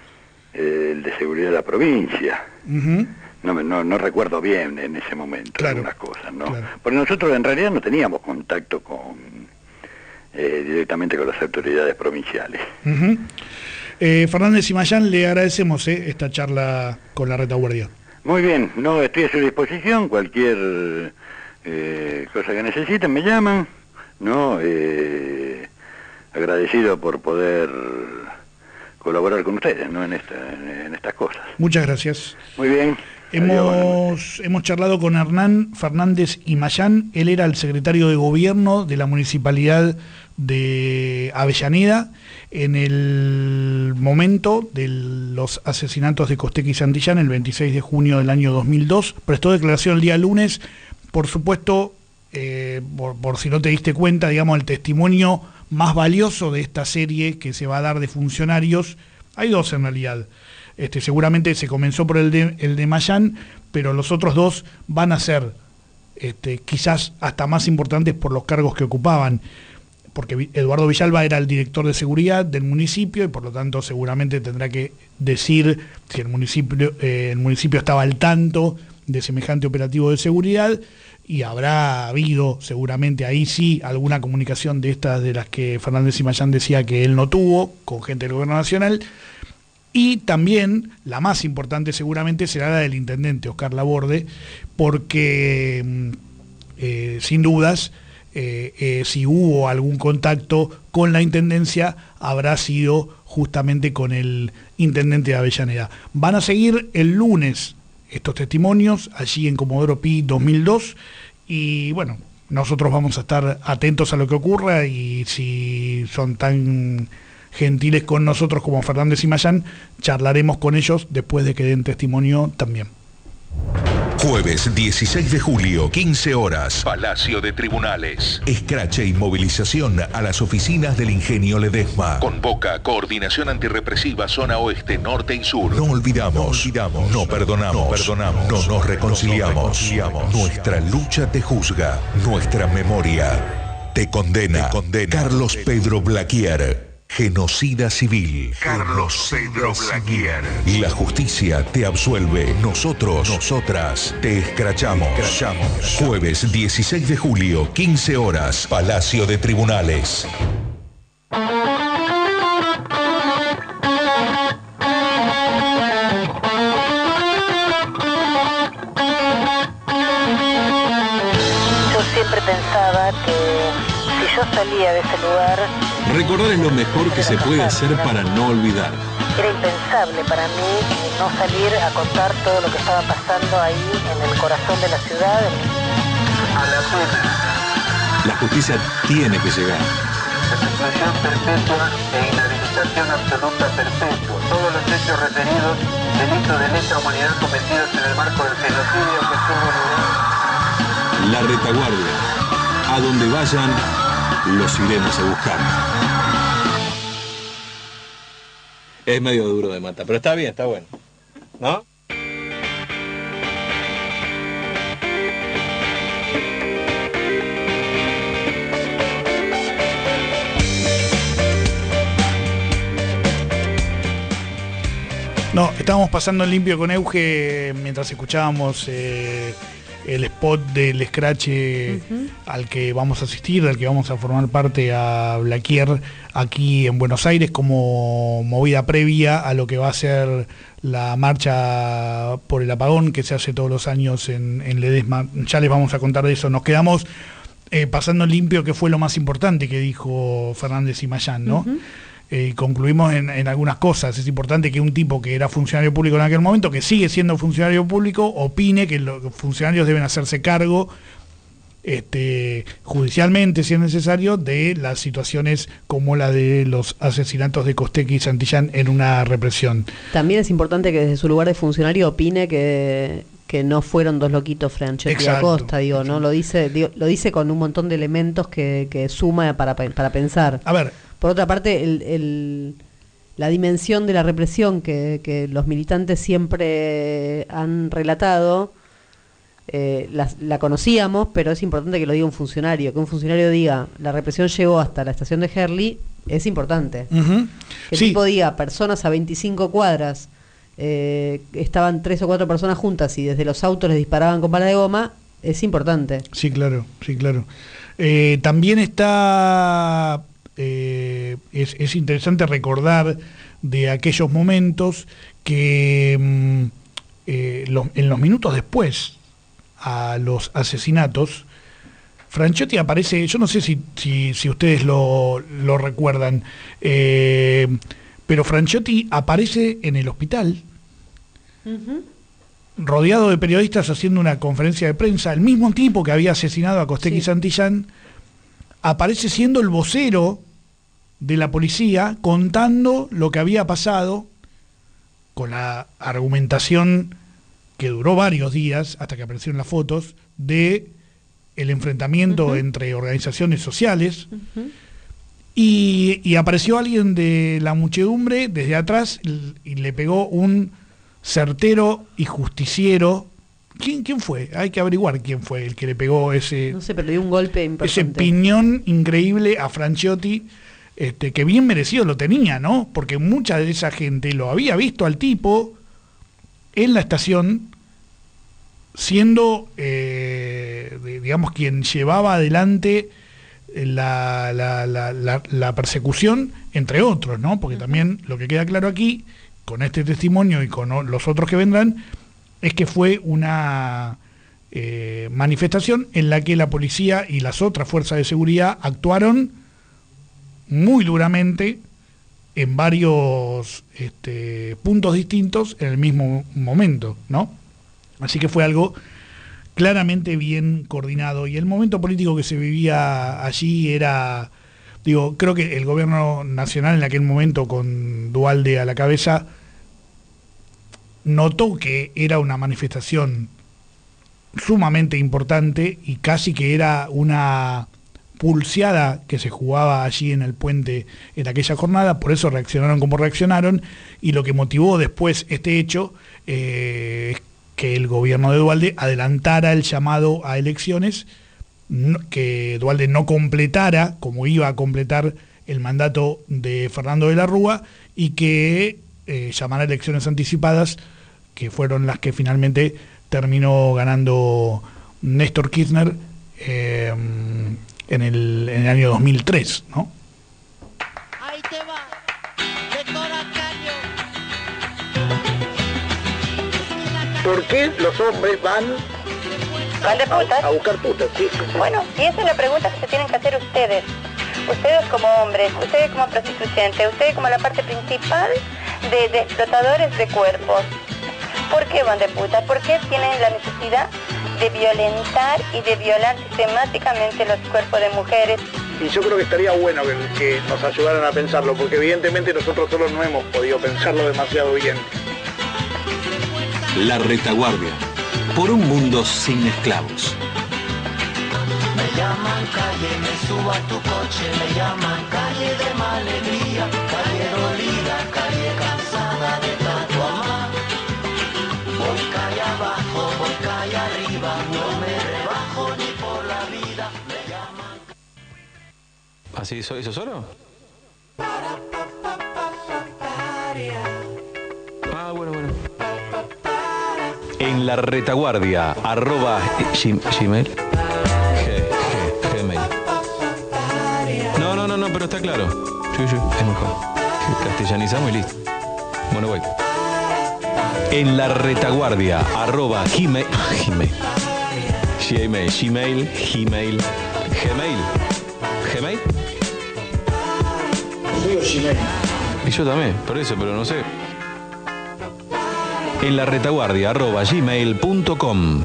el de seguridad de la provincia. Uh-huh. No, no, no recuerdo bien en ese momento, claro, algunas cosas, ¿no? Claro. Porque nosotros en realidad no teníamos contacto con eh, directamente con las autoridades provinciales. Uh-huh. eh, Fernández y Mayán, le agradecemos eh, esta charla con la retaguardia. Muy bien, no estoy a su disposición, cualquier eh, cosa que necesiten me llaman, ¿no? Eh, agradecido por poder colaborar con ustedes, ¿no? En, esta, en, en estas cosas. Muchas gracias. Muy bien. Hemos, hemos charlado con Hernán Fernández y Mayán. Él era el secretario de gobierno de la municipalidad de Avellaneda en el momento de los asesinatos de Costequi y Santillán, el veintiséis de junio del año dos mil dos. Prestó declaración el día lunes. Por supuesto, eh, por, por si no te diste cuenta, digamos, el testimonio más valioso de esta serie que se va a dar de funcionarios. Hay dos en realidad. Este, seguramente se comenzó por el de, el de Mayán, pero los otros dos van a ser este, quizás hasta más importantes por los cargos que ocupaban. porque Eduardo Villalba era el director de seguridad del municipio y por lo tanto seguramente tendrá que decir si el municipio, eh, el municipio estaba al tanto de semejante operativo de seguridad, y habrá habido seguramente ahí sí alguna comunicación de estas de las que Fernández Simayán decía que él no tuvo con gente del gobierno nacional. Y también la más importante seguramente será la del intendente Oscar Laborde, porque eh, sin dudas eh, eh, si hubo algún contacto con la intendencia habrá sido justamente con el intendente de Avellaneda. Van a seguir el lunes estos testimonios allí en Comodoro Pi dos mil dos, y bueno, nosotros vamos a estar atentos a lo que ocurra, y si son tan gentiles con nosotros como Fernández Simayán, charlaremos con ellos después de que den testimonio también. Jueves dieciséis de julio, quince horas, Palacio de Tribunales. Escrache y movilización a las oficinas del Ingenio Ledesma. Convoca Coordinación Antirrepresiva Zona Oeste, Norte y Sur. No olvidamos, no, olvidamos, no perdonamos, no, perdonamos, no nos reconciliamos. No nos reconciliamos. Nuestra lucha te juzga, nuestra memoria te condena. Te condena. Carlos Pedro Blaquier. Genocida civil. Carlos Pedro Blaquier. Y la justicia te absuelve. Nosotros, nosotras, te escrachamos. escrachamos. Jueves dieciséis de julio, quince horas, Palacio de Tribunales. Yo siempre pensaba que si yo salía de ese lugar... Recordar es lo mejor que se puede hacer para no olvidar. Era impensable para mí no salir a contar todo lo que estaba pasando ahí en el corazón de la ciudad. A la pena. La justicia tiene que llegar. Reclusión perpetua e inhabilitación absoluta perpetua. Todos los hechos referidos, delitos de lesa humanidad cometidos en el marco del genocidio que tuvo lugar. La retaguardia. A donde vayan, los iremos a buscar. Es medio duro de matar, pero está bien, está bueno, ¿no? No, estábamos pasando en limpio con Euge mientras escuchábamos eh, el spot del escrache uh-huh. al que vamos a asistir, al que vamos a formar parte a Blaquier aquí en Buenos Aires como movida previa a lo que va a ser la marcha por el apagón que se hace todos los años en, en Ledesma. Ya les vamos a contar de eso. Nos quedamos eh, pasando en limpio que fue lo más importante que dijo Fernández Simayán, ¿no? Uh-huh. Eh, concluimos en, en algunas cosas. Es importante que un tipo que era funcionario público en aquel momento, que sigue siendo funcionario público, opine que los funcionarios deben hacerse cargo este, judicialmente, si es necesario, de las situaciones como la de los asesinatos de Costecchi y Santillán en una represión. También es importante que desde su lugar de funcionario opine que, que no fueron dos loquitos Franchetti y Acosta, digo, ¿no? Lo dice, digo, lo dice con un montón de elementos que, que suma para, para pensar. A ver, por otra parte, el, el, la dimensión de la represión que, que los militantes siempre han relatado, eh, la, la conocíamos, pero es importante que lo diga un funcionario. Que un funcionario diga, la represión llegó hasta la estación de Herli, es importante. Uh-huh. Que el sí. tipo diga, personas a veinticinco cuadras, eh, estaban tres o cuatro personas juntas y desde los autos les disparaban con bala de goma, es importante. Sí, claro, sí, claro. Eh, también está... Eh, es, es interesante recordar de aquellos momentos que mm, eh, los, en los minutos después a los asesinatos, Franchetti aparece, yo no sé si, si, si ustedes lo, lo recuerdan, eh, pero Franchetti aparece en el hospital, uh-huh. rodeado de periodistas haciendo una conferencia de prensa. El mismo tipo que había asesinado a Costecchi y sí. Santillán aparece siendo el vocero de la policía contando lo que había pasado, con la argumentación que duró varios días hasta que aparecieron las fotos de el enfrentamiento uh-huh. entre organizaciones sociales uh-huh. y, y apareció alguien de la muchedumbre desde atrás y le pegó un certero y justiciero ¿quién, quién fue? Hay que averiguar quién fue el que le pegó ese... No sé, pero le dio un golpe importante. Ese piñón increíble a Franciotti, este, que bien merecido lo tenía, ¿no? Porque mucha de esa gente lo había visto al tipo en la estación siendo, eh, digamos, quien llevaba adelante la, la, la, la, la persecución, entre otros, ¿no? Porque también lo que queda claro aquí, con este testimonio y con los otros que vendrán, es que fue una eh, manifestación en la que la policía y las otras fuerzas de seguridad actuaron muy duramente en varios este, puntos distintos en el mismo momento, ¿no? Así que fue algo claramente bien coordinado, y el momento político que se vivía allí era, digo, creo que el gobierno nacional en aquel momento, con Duhalde a la cabeza, notó que era una manifestación sumamente importante y casi que era una pulseada que se jugaba allí en el puente en aquella jornada. Por eso reaccionaron como reaccionaron, y lo que motivó después este hecho eh, es que el gobierno de Duhalde adelantara el llamado a elecciones, no, que Duhalde no completara como iba a completar el mandato de Fernando de la Rúa, y que eh, llamara a elecciones anticipadas, que fueron las que finalmente terminó ganando Néstor Kirchner eh, en, el, en el año dos mil tres, ¿no? Ahí te va, de Coracaño. ¿Por qué los hombres van, ¿Van de putas? a, a buscar putas? Sí. Bueno, y esa es la pregunta que se tienen que hacer ustedes. Ustedes como hombres, ustedes como prostituyentes, ustedes como la parte principal de, de explotadores de cuerpos. ¿Por qué van de putas? ¿Por qué tienen la necesidad de violentar y de violar sistemáticamente los cuerpos de mujeres? Y yo creo que estaría bueno que, que nos ayudaran a pensarlo, porque evidentemente nosotros solos no hemos podido pensarlo demasiado bien. La Retaguardia, por un mundo sin esclavos. Me llaman calle, me subo a tu coche, me llaman calle de malegría, calle dolida, calle cansada de tanto amar. Voy calle abajo, voy calle arriba, no me rebajo ni por la vida, me llaman. ¿Así hizo eso solo? Ah, bueno, bueno. En la Retaguardia, arroba Gmail. Gmail. No, no, no, no, pero está claro. Sí, sí, es mejor. Castellanizamos y listo. Bueno, voy. En la Retaguardia, arroba Gmail. Gmail. Gmail, Gmail, Gmail. Gmail. Gmail. Digo Gmail. Y yo también, por eso, pero no sé. En la Retaguardia, arroba gmail punto com.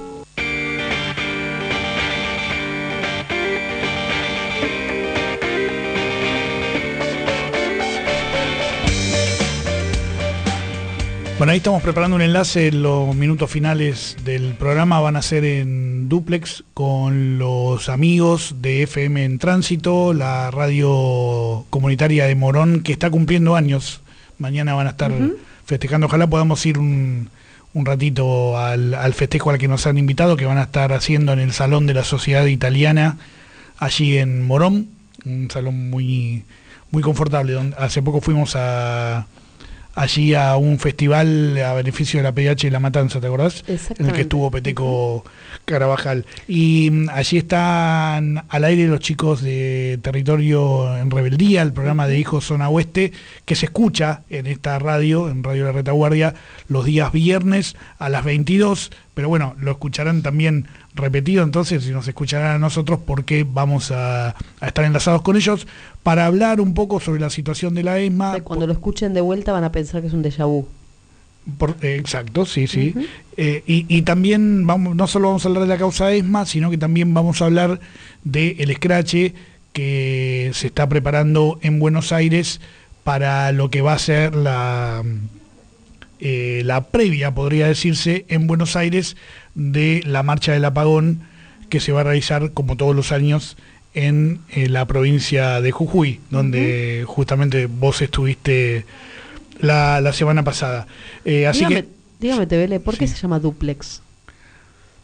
Bueno, ahí estamos preparando un enlace. Los minutos finales del programa van a ser en dúplex con los amigos de F M en Tránsito, la radio comunitaria de Morón, que está cumpliendo años. Mañana van a estar uh-huh. festejando. Ojalá podamos ir un, un ratito al, al festejo al que nos han invitado, que van a estar haciendo en el Salón de la Sociedad Italiana, allí en Morón. Un salón muy, muy confortable. Donde hace poco fuimos a... allí a un festival a beneficio de la P D H y La Matanza, ¿te acordás? En el que estuvo Peteco Carabajal. Y um, allí están al aire los chicos de Territorio en Rebeldía, el programa de Hijos Zona Oeste, que se escucha en esta radio, en Radio La Retaguardia, los días viernes a las veintidós, pero bueno, lo escucharán también repetido, entonces, si nos escucharán a nosotros, porque vamos a, a estar enlazados con ellos para hablar un poco sobre la situación de la ESMA. O sea, cuando por, lo escuchen de vuelta van a pensar que es un déjà vu. Por, eh, exacto, sí, sí. Uh-huh. eh, y, y también vamos, no solo vamos a hablar de la causa ESMA, sino que también vamos a hablar del escrache que se está preparando en Buenos Aires para lo que va a ser la... Eh, la previa, podría decirse, en Buenos Aires de la marcha del apagón, que se va a realizar como todos los años en, en la provincia de Jujuy, donde uh-huh. justamente vos estuviste la, la semana pasada. Eh, así dígame, que, dígame, Tevele, ¿por qué sí. se llama dúplex?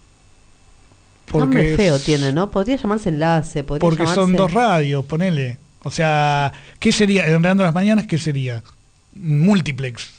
Nombre feo tiene, ¿no? Podría llamarse Enlace, podría Porque llamarse... son dos radios, ponele. O sea, ¿qué sería? Enredando las Mañanas, ¿qué sería? Multiplex.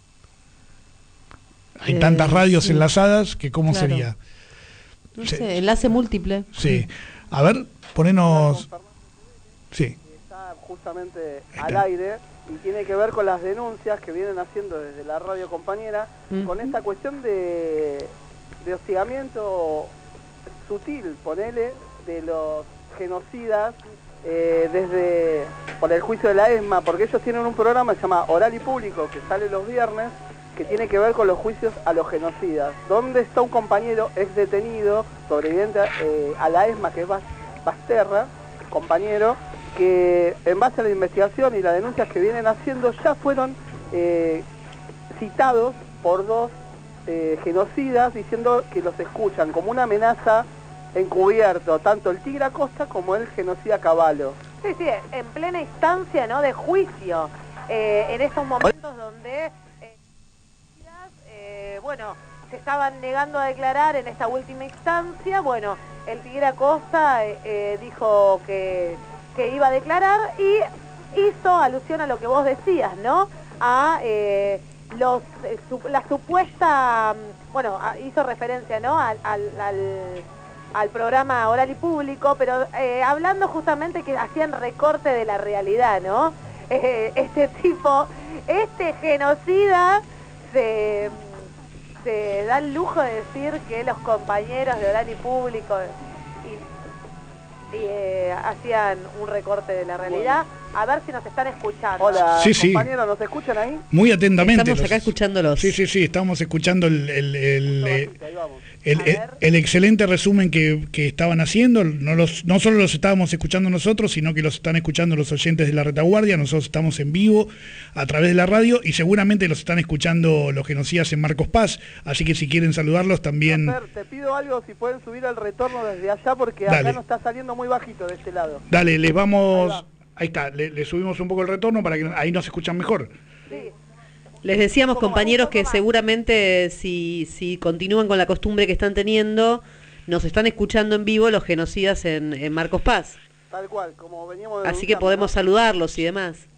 Hay Eh, tantas radios sí. enlazadas que ¿cómo Claro. sería? No Sí. sé, enlace múltiple. Sí. A ver, ponenos... Sí. Está justamente al aire y tiene que ver con las denuncias que vienen haciendo desde la radio compañera Ujú. con esta cuestión de, de hostigamiento sutil, ponele, de los genocidas eh, desde por el juicio de la ESMA, porque ellos tienen un programa que se llama Oral y Público, que sale los viernes, que tiene que ver con los juicios a los genocidas, donde está un compañero ex detenido, sobreviviente eh, a la ESMA, que es Bas- Basterra, compañero, que en base a la investigación y las denuncias que vienen haciendo ya fueron eh, citados por dos eh, genocidas diciendo que los escuchan como una amenaza encubierto, tanto el Tigre Acosta como el genocida Cavallo. Sí, sí, en plena instancia, ¿no?, de juicio, eh, en estos momentos donde, eh, eh, bueno, se estaban negando a declarar en esta última instancia. Bueno, el Tigre Acosta eh, eh, dijo que, que iba a declarar y hizo alusión a lo que vos decías, ¿no?, a eh, los eh, su, la supuesta, bueno, a, hizo referencia, ¿no?, al, al, al al programa Oral y Público, pero eh, hablando justamente que hacían recorte de la realidad, ¿no? Eh, este tipo, este genocida se, se da el lujo de decir que los compañeros de Oral y Público y, y, eh, hacían un recorte de la realidad. A ver si nos están escuchando. Hola, Sí, sí. compañeros, ¿nos escuchan ahí? Muy atentamente. Estamos los- acá escuchándolos. Sí, sí, sí, estamos escuchando el, el, el, eh, Ahí vamos. el, el- el excelente resumen que, que estaban haciendo. No, los, no solo los estábamos escuchando nosotros, sino que los están escuchando los oyentes de la retaguardia. Nosotros estamos en vivo a través de la radio y seguramente los están escuchando los genocidas en Marcos Paz. Así que si quieren saludarlos también... Fer, te pido algo, si pueden subir el retorno desde allá, porque Dale. acá no está saliendo muy bajito de este lado. Dale, les vamos... Ahí va. Ahí está, le, le subimos un poco el retorno para que ahí nos escuchan mejor. Sí. Les decíamos, Un poco más, compañeros, un que poco más. seguramente si, si continúan con la costumbre que están teniendo, nos están escuchando en vivo los genocidas en, en Marcos Paz. Tal cual, como veníamos Así que denunciando, podemos ¿no? saludarlos y demás.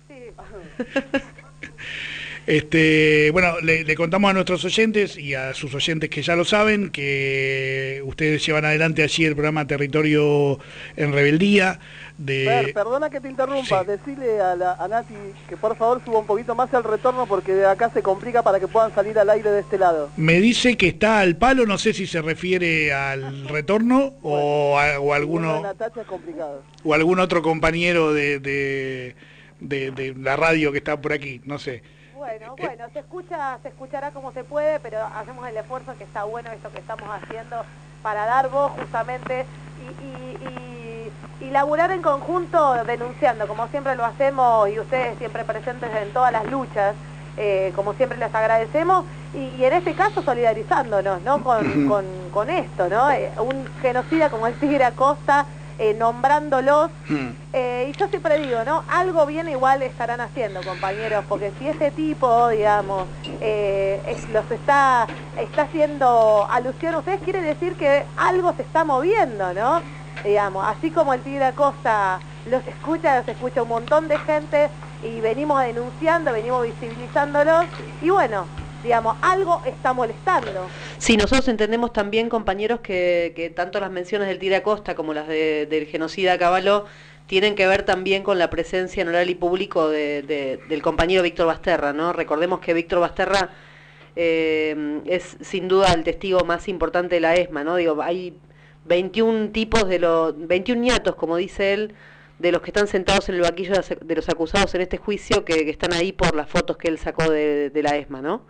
Este, bueno, le, le contamos a nuestros oyentes y a sus oyentes que ya lo saben, que ustedes llevan adelante allí el programa Territorio en Rebeldía. De... Fer, perdona que te interrumpa, Sí. decile a, la, a Nati que por favor suba un poquito más el retorno porque de acá se complica para que puedan salir al aire de este lado. Me dice que está al palo, no sé si se refiere al retorno o, a, o, Bueno, alguno, Natacha es complicado. o algún otro compañero de, de, de, de la radio que está por aquí, no sé. Bueno, bueno, se escucha, se escuchará como se puede, pero hacemos el esfuerzo, que está bueno esto que estamos haciendo para dar voz justamente y, y, y, y laburar en conjunto denunciando, como siempre lo hacemos, y ustedes siempre presentes en todas las luchas, eh, como siempre les agradecemos, y, y en este caso solidarizándonos, ¿no?, con, con, con esto, ¿no? Eh, un genocida como el Tigre Acosta, eh, nombrándolos, eh, y yo siempre digo, ¿no?, algo bien igual estarán haciendo, compañeros, porque si este tipo, digamos, eh, es- los está, está haciendo alusión a ustedes, quiere decir que algo se está moviendo, ¿no? Digamos, así como el Tigre Acosta los escucha, los escucha un montón de gente, y venimos denunciando, venimos visibilizándolos, y bueno, digamos, algo está molestando. Sí, nosotros entendemos también, compañeros, que, que tanto las menciones del Tigre Acosta como las de- del genocida Cavallo tienen que ver también con la presencia en Oral y Público de, de- del compañero Víctor Basterra, ¿no? Recordemos que Víctor Basterra eh, es sin duda el testigo más importante de la ESMA, ¿no? Digo, hay veintiún tipos de los, veintiún ñatos, como dice él, de los que están sentados en el banquillo de, de los acusados en este juicio, que, que están ahí por las fotos que él sacó de, de la ESMA, ¿no?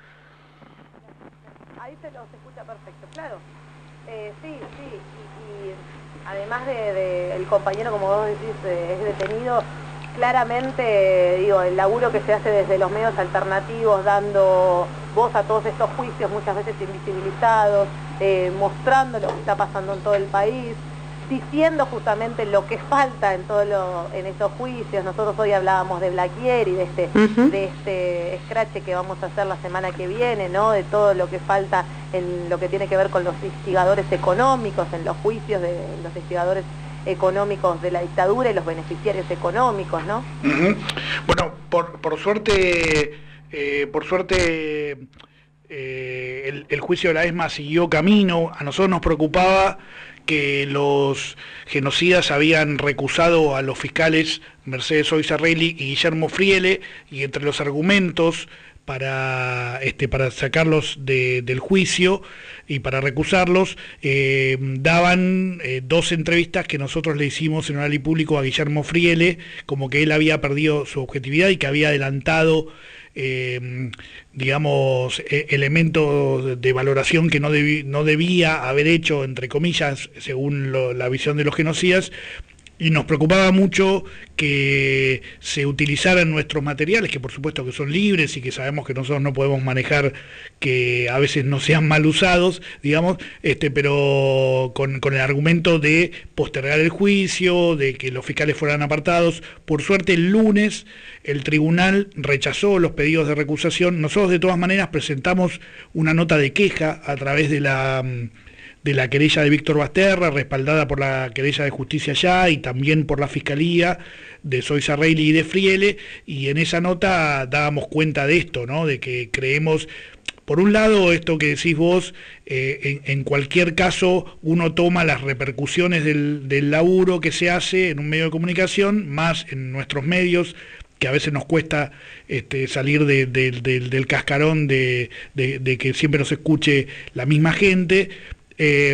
Ahí se los escucha perfecto, claro. Eh, sí, sí, y, y además de, de el compañero, como vos decís, eh, es detenido, claramente, digo, el laburo que se hace desde los medios alternativos, dando voz a todos estos juicios, muchas veces invisibilizados, eh, mostrando lo que está pasando en todo el país, diciendo justamente lo que falta en todo lo, en estos juicios. Nosotros hoy hablábamos de Blaquier y de este, uh-huh. de este escrache que vamos a hacer la semana que viene, ¿no? De todo lo que falta en lo que tiene que ver con los instigadores económicos, en los juicios de los instigadores económicos de la dictadura y los beneficiarios económicos, ¿no? Uh-huh. Bueno, por, por suerte, eh, por suerte eh, el, el juicio de la ESMA siguió camino. A nosotros nos preocupaba que los genocidas habían recusado a los fiscales Mercedes Oizarrelli y Guillermo Friele, y entre los argumentos para este para sacarlos de, del juicio y para recusarlos, eh, daban eh, dos entrevistas que nosotros le hicimos en Oral y Público a Guillermo Friele, como que él había perdido su objetividad y que había adelantado Eh, digamos, eh, elementos de valoración que no, debí, no debía haber hecho, entre comillas, según lo, la visión de los genocidas, y nos preocupaba mucho que se utilizaran nuestros materiales, que por supuesto que son libres y que sabemos que nosotros no podemos manejar, que a veces no sean mal usados, digamos, este, pero con, con el argumento de postergar el juicio, de que los fiscales fueran apartados. Por suerte el lunes el tribunal rechazó los pedidos de recusación. Nosotros de todas maneras presentamos una nota de queja a través de la... de la querella de Víctor Basterra, respaldada por la querella de Justicia Ya y también por la Fiscalía de Oizarrelli y de Friele, y en esa nota dábamos cuenta de esto, ¿no? De que creemos, por un lado, esto que decís vos, eh, en, en cualquier caso uno toma las repercusiones del, del laburo que se hace en un medio de comunicación, más en nuestros medios, que a veces nos cuesta este, salir de, de, de, del cascarón de, de, de que siempre nos escuche la misma gente. Eh,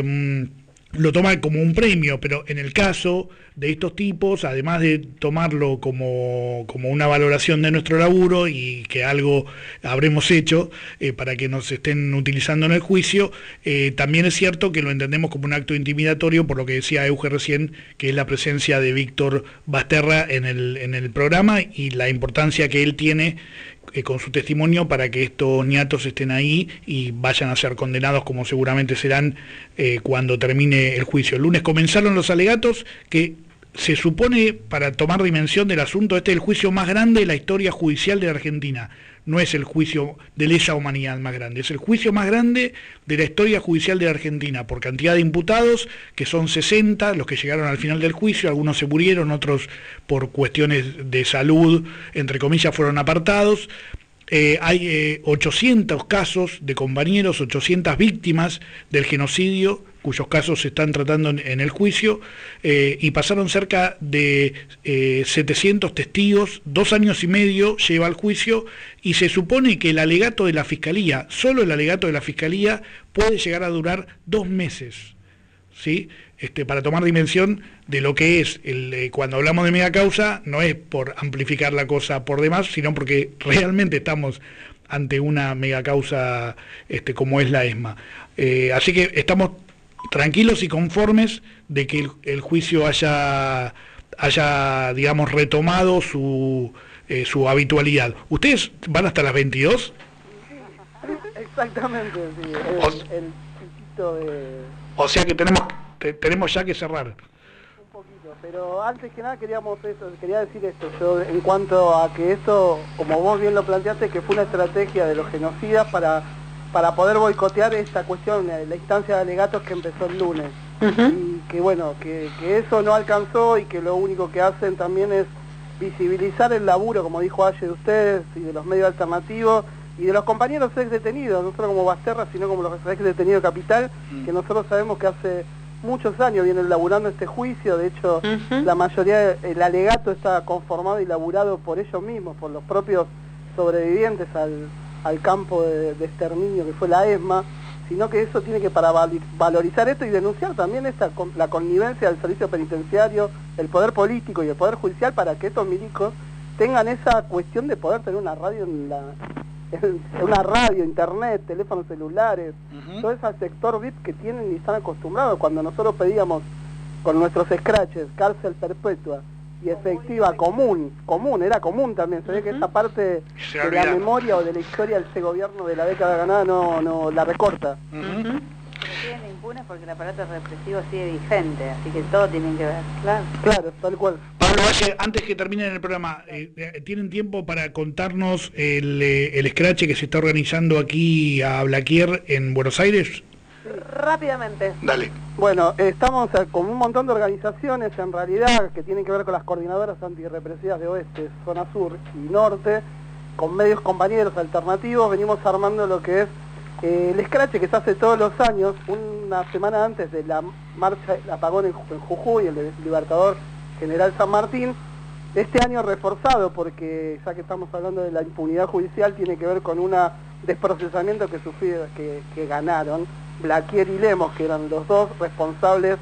lo toma como un premio, pero en el caso de estos tipos, además de tomarlo como, como una valoración de nuestro laburo y que algo habremos hecho eh, para que nos estén utilizando en el juicio, eh, también es cierto que lo entendemos como un acto intimidatorio, por lo que decía Euge recién, que es la presencia de Víctor Basterra en el, en el programa y la importancia que él tiene eh, con su testimonio para que estos ñatos estén ahí y vayan a ser condenados, como seguramente serán eh, cuando termine el juicio. El lunes comenzaron los alegatos que se supone, para tomar dimensión del asunto, este es el juicio más grande de la historia judicial de la Argentina. No es el juicio de lesa humanidad más grande, es el juicio más grande de la historia judicial de la Argentina, por cantidad de imputados, que son sesenta, los que llegaron al final del juicio. Algunos se murieron, otros por cuestiones de salud, entre comillas, fueron apartados. Eh, hay eh, ochocientos casos de compañeros, ochocientas víctimas del genocidio, cuyos casos se están tratando en, en el juicio, eh, y pasaron cerca de eh, setecientos testigos. Dos años y medio lleva el juicio, y se supone que el alegato de la Fiscalía, solo el alegato de la Fiscalía, puede llegar a durar dos meses, ¿sí? Este, para tomar dimensión de lo que es, el, eh, cuando hablamos de mega causa, no es por amplificar la cosa por demás, sino porque realmente estamos ante una mega causa este, como es la ESMA. Eh, así que estamos tranquilos y conformes de que el, el juicio haya, haya, digamos, retomado su, eh, su habitualidad. ¿Ustedes van hasta las veintidós? Exactamente, sí. El, o, el chiquito de... o sea que tenemos, te, tenemos ya que cerrar. Un poquito, pero antes que nada queríamos eso, quería decir esto, yo en cuanto a que esto, como vos bien lo planteaste, que fue una estrategia de los genocidas para... para poder boicotear esta cuestión, la instancia de alegatos que empezó el lunes. Uh-huh. Y que bueno, que, que eso no alcanzó y que lo único que hacen también es visibilizar el laburo, como dijo Aye, de ustedes y de los medios alternativos y de los compañeros ex detenidos, no solo como Basterra, sino como los ex detenidos de Capital, uh-huh. que nosotros sabemos que hace muchos años vienen laburando este juicio. De hecho, uh-huh. la mayoría, el alegato está conformado y laburado por ellos mismos, por los propios sobrevivientes al al campo de, de exterminio que fue la ESMA, sino que eso tiene que para valorizar esto y denunciar también esta la connivencia del servicio penitenciario, el poder político y el poder judicial para que estos milicos tengan esa cuestión de poder tener una radio en la en una radio, internet, teléfonos celulares, uh-huh. todo ese sector V I P que tienen y están acostumbrados. Cuando nosotros pedíamos con nuestros scratches cárcel perpetua y efectiva, común, común, era común también, se ve que esa parte se de la memoria o de la historia de ese gobierno de la década ganada no, no la recorta. Uh-huh. impunes porque el aparato represivo sigue vigente, así que todo tiene que ver, claro. Claro, tal cual. Pablo Valle, antes que terminen el programa, eh, ¿tienen tiempo para contarnos el, eh, el scratch que se está organizando aquí a Blaquier en Buenos Aires? Rápidamente. Dale. Bueno, eh, estamos eh, con un montón de organizaciones en realidad que tienen que ver con las coordinadoras antirrepresivas de Oeste, Zona Sur y Norte, con medios compañeros alternativos. Venimos armando lo que es eh, el scratch que se hace todos los años, una semana antes de la marcha del apagón en, en Jujuy, el Libertador General San Martín. Este año reforzado porque, ya que estamos hablando de la impunidad judicial, tiene que ver con un desprocesamiento que sufrieron, que, que ganaron Blaquier y Lemos, que eran los dos responsables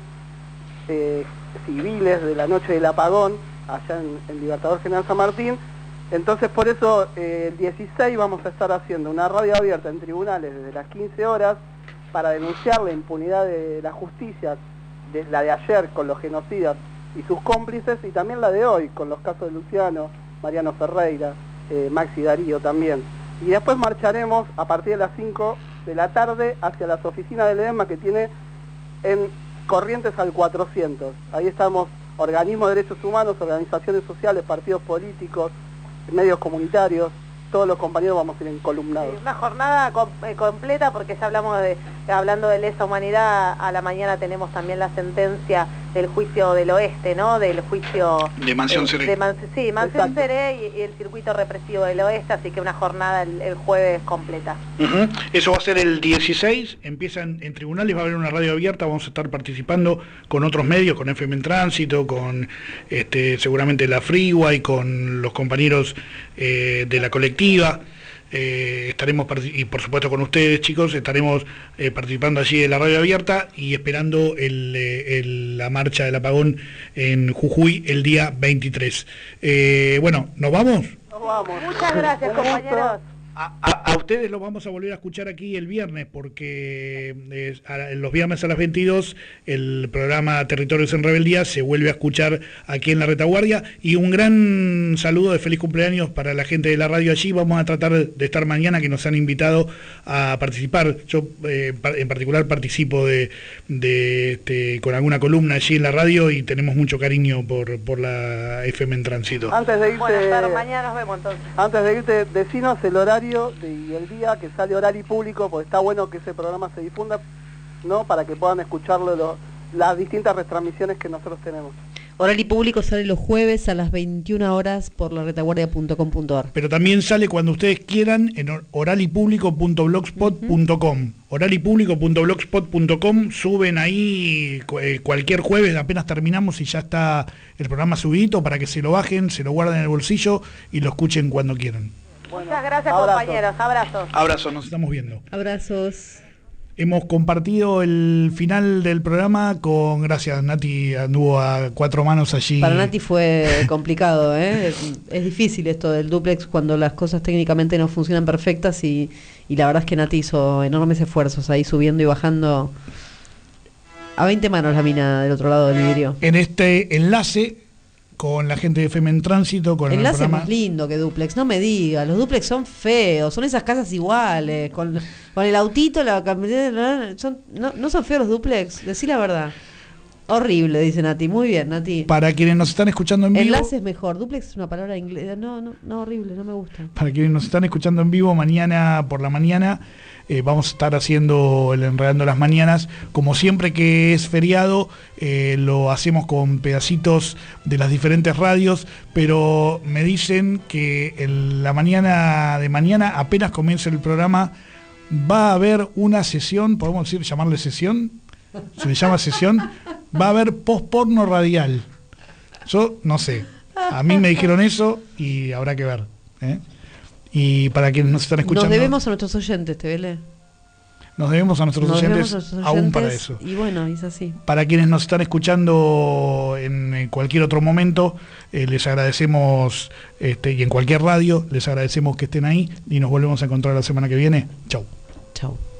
eh, civiles de la noche del apagón allá en el Libertador General San Martín. Entonces por eso eh, el dieciséis vamos a estar haciendo una radio abierta en tribunales desde las quince horas para denunciar la impunidad de la justicia, de, la de ayer con los genocidas y sus cómplices, y también la de hoy con los casos de Luciano, Mariano Ferreira, eh, Maxi Darío también. Y después marcharemos a partir de las cinco de la tarde hacia las oficinas del EDESMA que tiene en Corrientes al cuatrocientos. Ahí estamos organismos de derechos humanos, organizaciones sociales, partidos políticos, medios comunitarios, todos los compañeros vamos a ir encolumnados. Una jornada com eh, completa porque ya hablamos de, hablando de lesa humanidad, a la mañana tenemos también la sentencia del juicio del oeste, ¿no? Del juicio... De Mansión Seré. De Man sí, Mansión Seré y, y el circuito represivo del oeste, así que una jornada el, el jueves completa. Uh-huh. Eso va a ser el dieciséis, empiezan en tribunales, va a haber una radio abierta, vamos a estar participando con otros medios, con F M en Tránsito, con este, seguramente la Freeway, con los compañeros eh, de la colectiva. Eh, estaremos, y por supuesto con ustedes, chicos, estaremos eh, participando allí en la radio abierta y esperando el, el, la marcha del apagón en Jujuy el día veintitrés. Eh, bueno, ¿nos vamos? Nos vamos. Muchas gracias, compañeros. A, a, a ustedes los vamos a volver a escuchar aquí el viernes, porque eh, a, los viernes a las veintidós el programa Territorios en Rebeldía se vuelve a escuchar aquí en la Retaguardia. Y un gran saludo de feliz cumpleaños para la gente de la radio allí. Vamos a tratar de estar mañana, que nos han invitado a participar. Yo eh, en particular participo de, de este, con alguna columna allí en la radio, y tenemos mucho cariño por, por la F M en Tránsito. Antes de irte, bueno, pero mañana nos vemos entonces. Antes de irte, decinos el horario y el día que sale Oral y Público, porque está bueno que ese programa se difunda, ¿no? Para que puedan escucharlo lo, las distintas retransmisiones que nosotros tenemos. Oral y Público sale los jueves a las veintiuna horas por la retaguardia punto com punto ar. Pero también sale cuando ustedes quieran en oral y público punto blogspot punto com. Uh-huh. oral y público punto blogspot punto com, suben ahí eh, cualquier jueves, apenas terminamos y ya está el programa subidito para que se lo bajen, se lo guarden en el bolsillo y lo escuchen cuando quieran. Bueno, muchas gracias, abrazo. Compañeros, abrazos. Abrazos, nos estamos viendo. Abrazos. Hemos compartido el final del programa con, gracias, Nati anduvo a cuatro manos allí. Para Nati fue complicado, ¿eh? Es, es difícil esto del duplex cuando las cosas técnicamente no funcionan perfectas, y, y la verdad es que Nati hizo enormes esfuerzos ahí subiendo y bajando a veinte manos la mina del otro lado del vidrio. En este enlace con la gente de F M en Tránsito, con enlace el programa... más lindo que duplex, no me digas, los duplex son feos, son esas casas iguales, con, con el autito, la camioneta, son, no, no son feos los duplex, decí la verdad. Horrible, dice Nati, muy bien, Nati. Para quienes nos están escuchando en vivo... Enlace es mejor, duplex es una palabra inglesa, no, no, no, horrible, no me gusta. Para quienes nos están escuchando en vivo, mañana por la mañana eh, vamos a estar haciendo el Enredando las Mañanas. Como siempre que es feriado, eh, lo hacemos con pedacitos de las diferentes radios, pero me dicen que en la mañana de mañana, apenas comience el programa, va a haber una sesión, podemos decir, llamarle sesión, se le llama sesión, va a haber post-porno radial. Yo no sé, a mí me dijeron eso y habrá que ver, ¿eh? Y para quienes nos están escuchando... Nos debemos a nuestros oyentes, ¿te vele? Nos debemos a nuestros, nos oyentes, a nuestros oyentes aún para eso. Y bueno, es así. Para quienes nos están escuchando en, en cualquier otro momento, eh, les agradecemos, este, y en cualquier radio, les agradecemos que estén ahí, y nos volvemos a encontrar la semana que viene. Chau. Chau.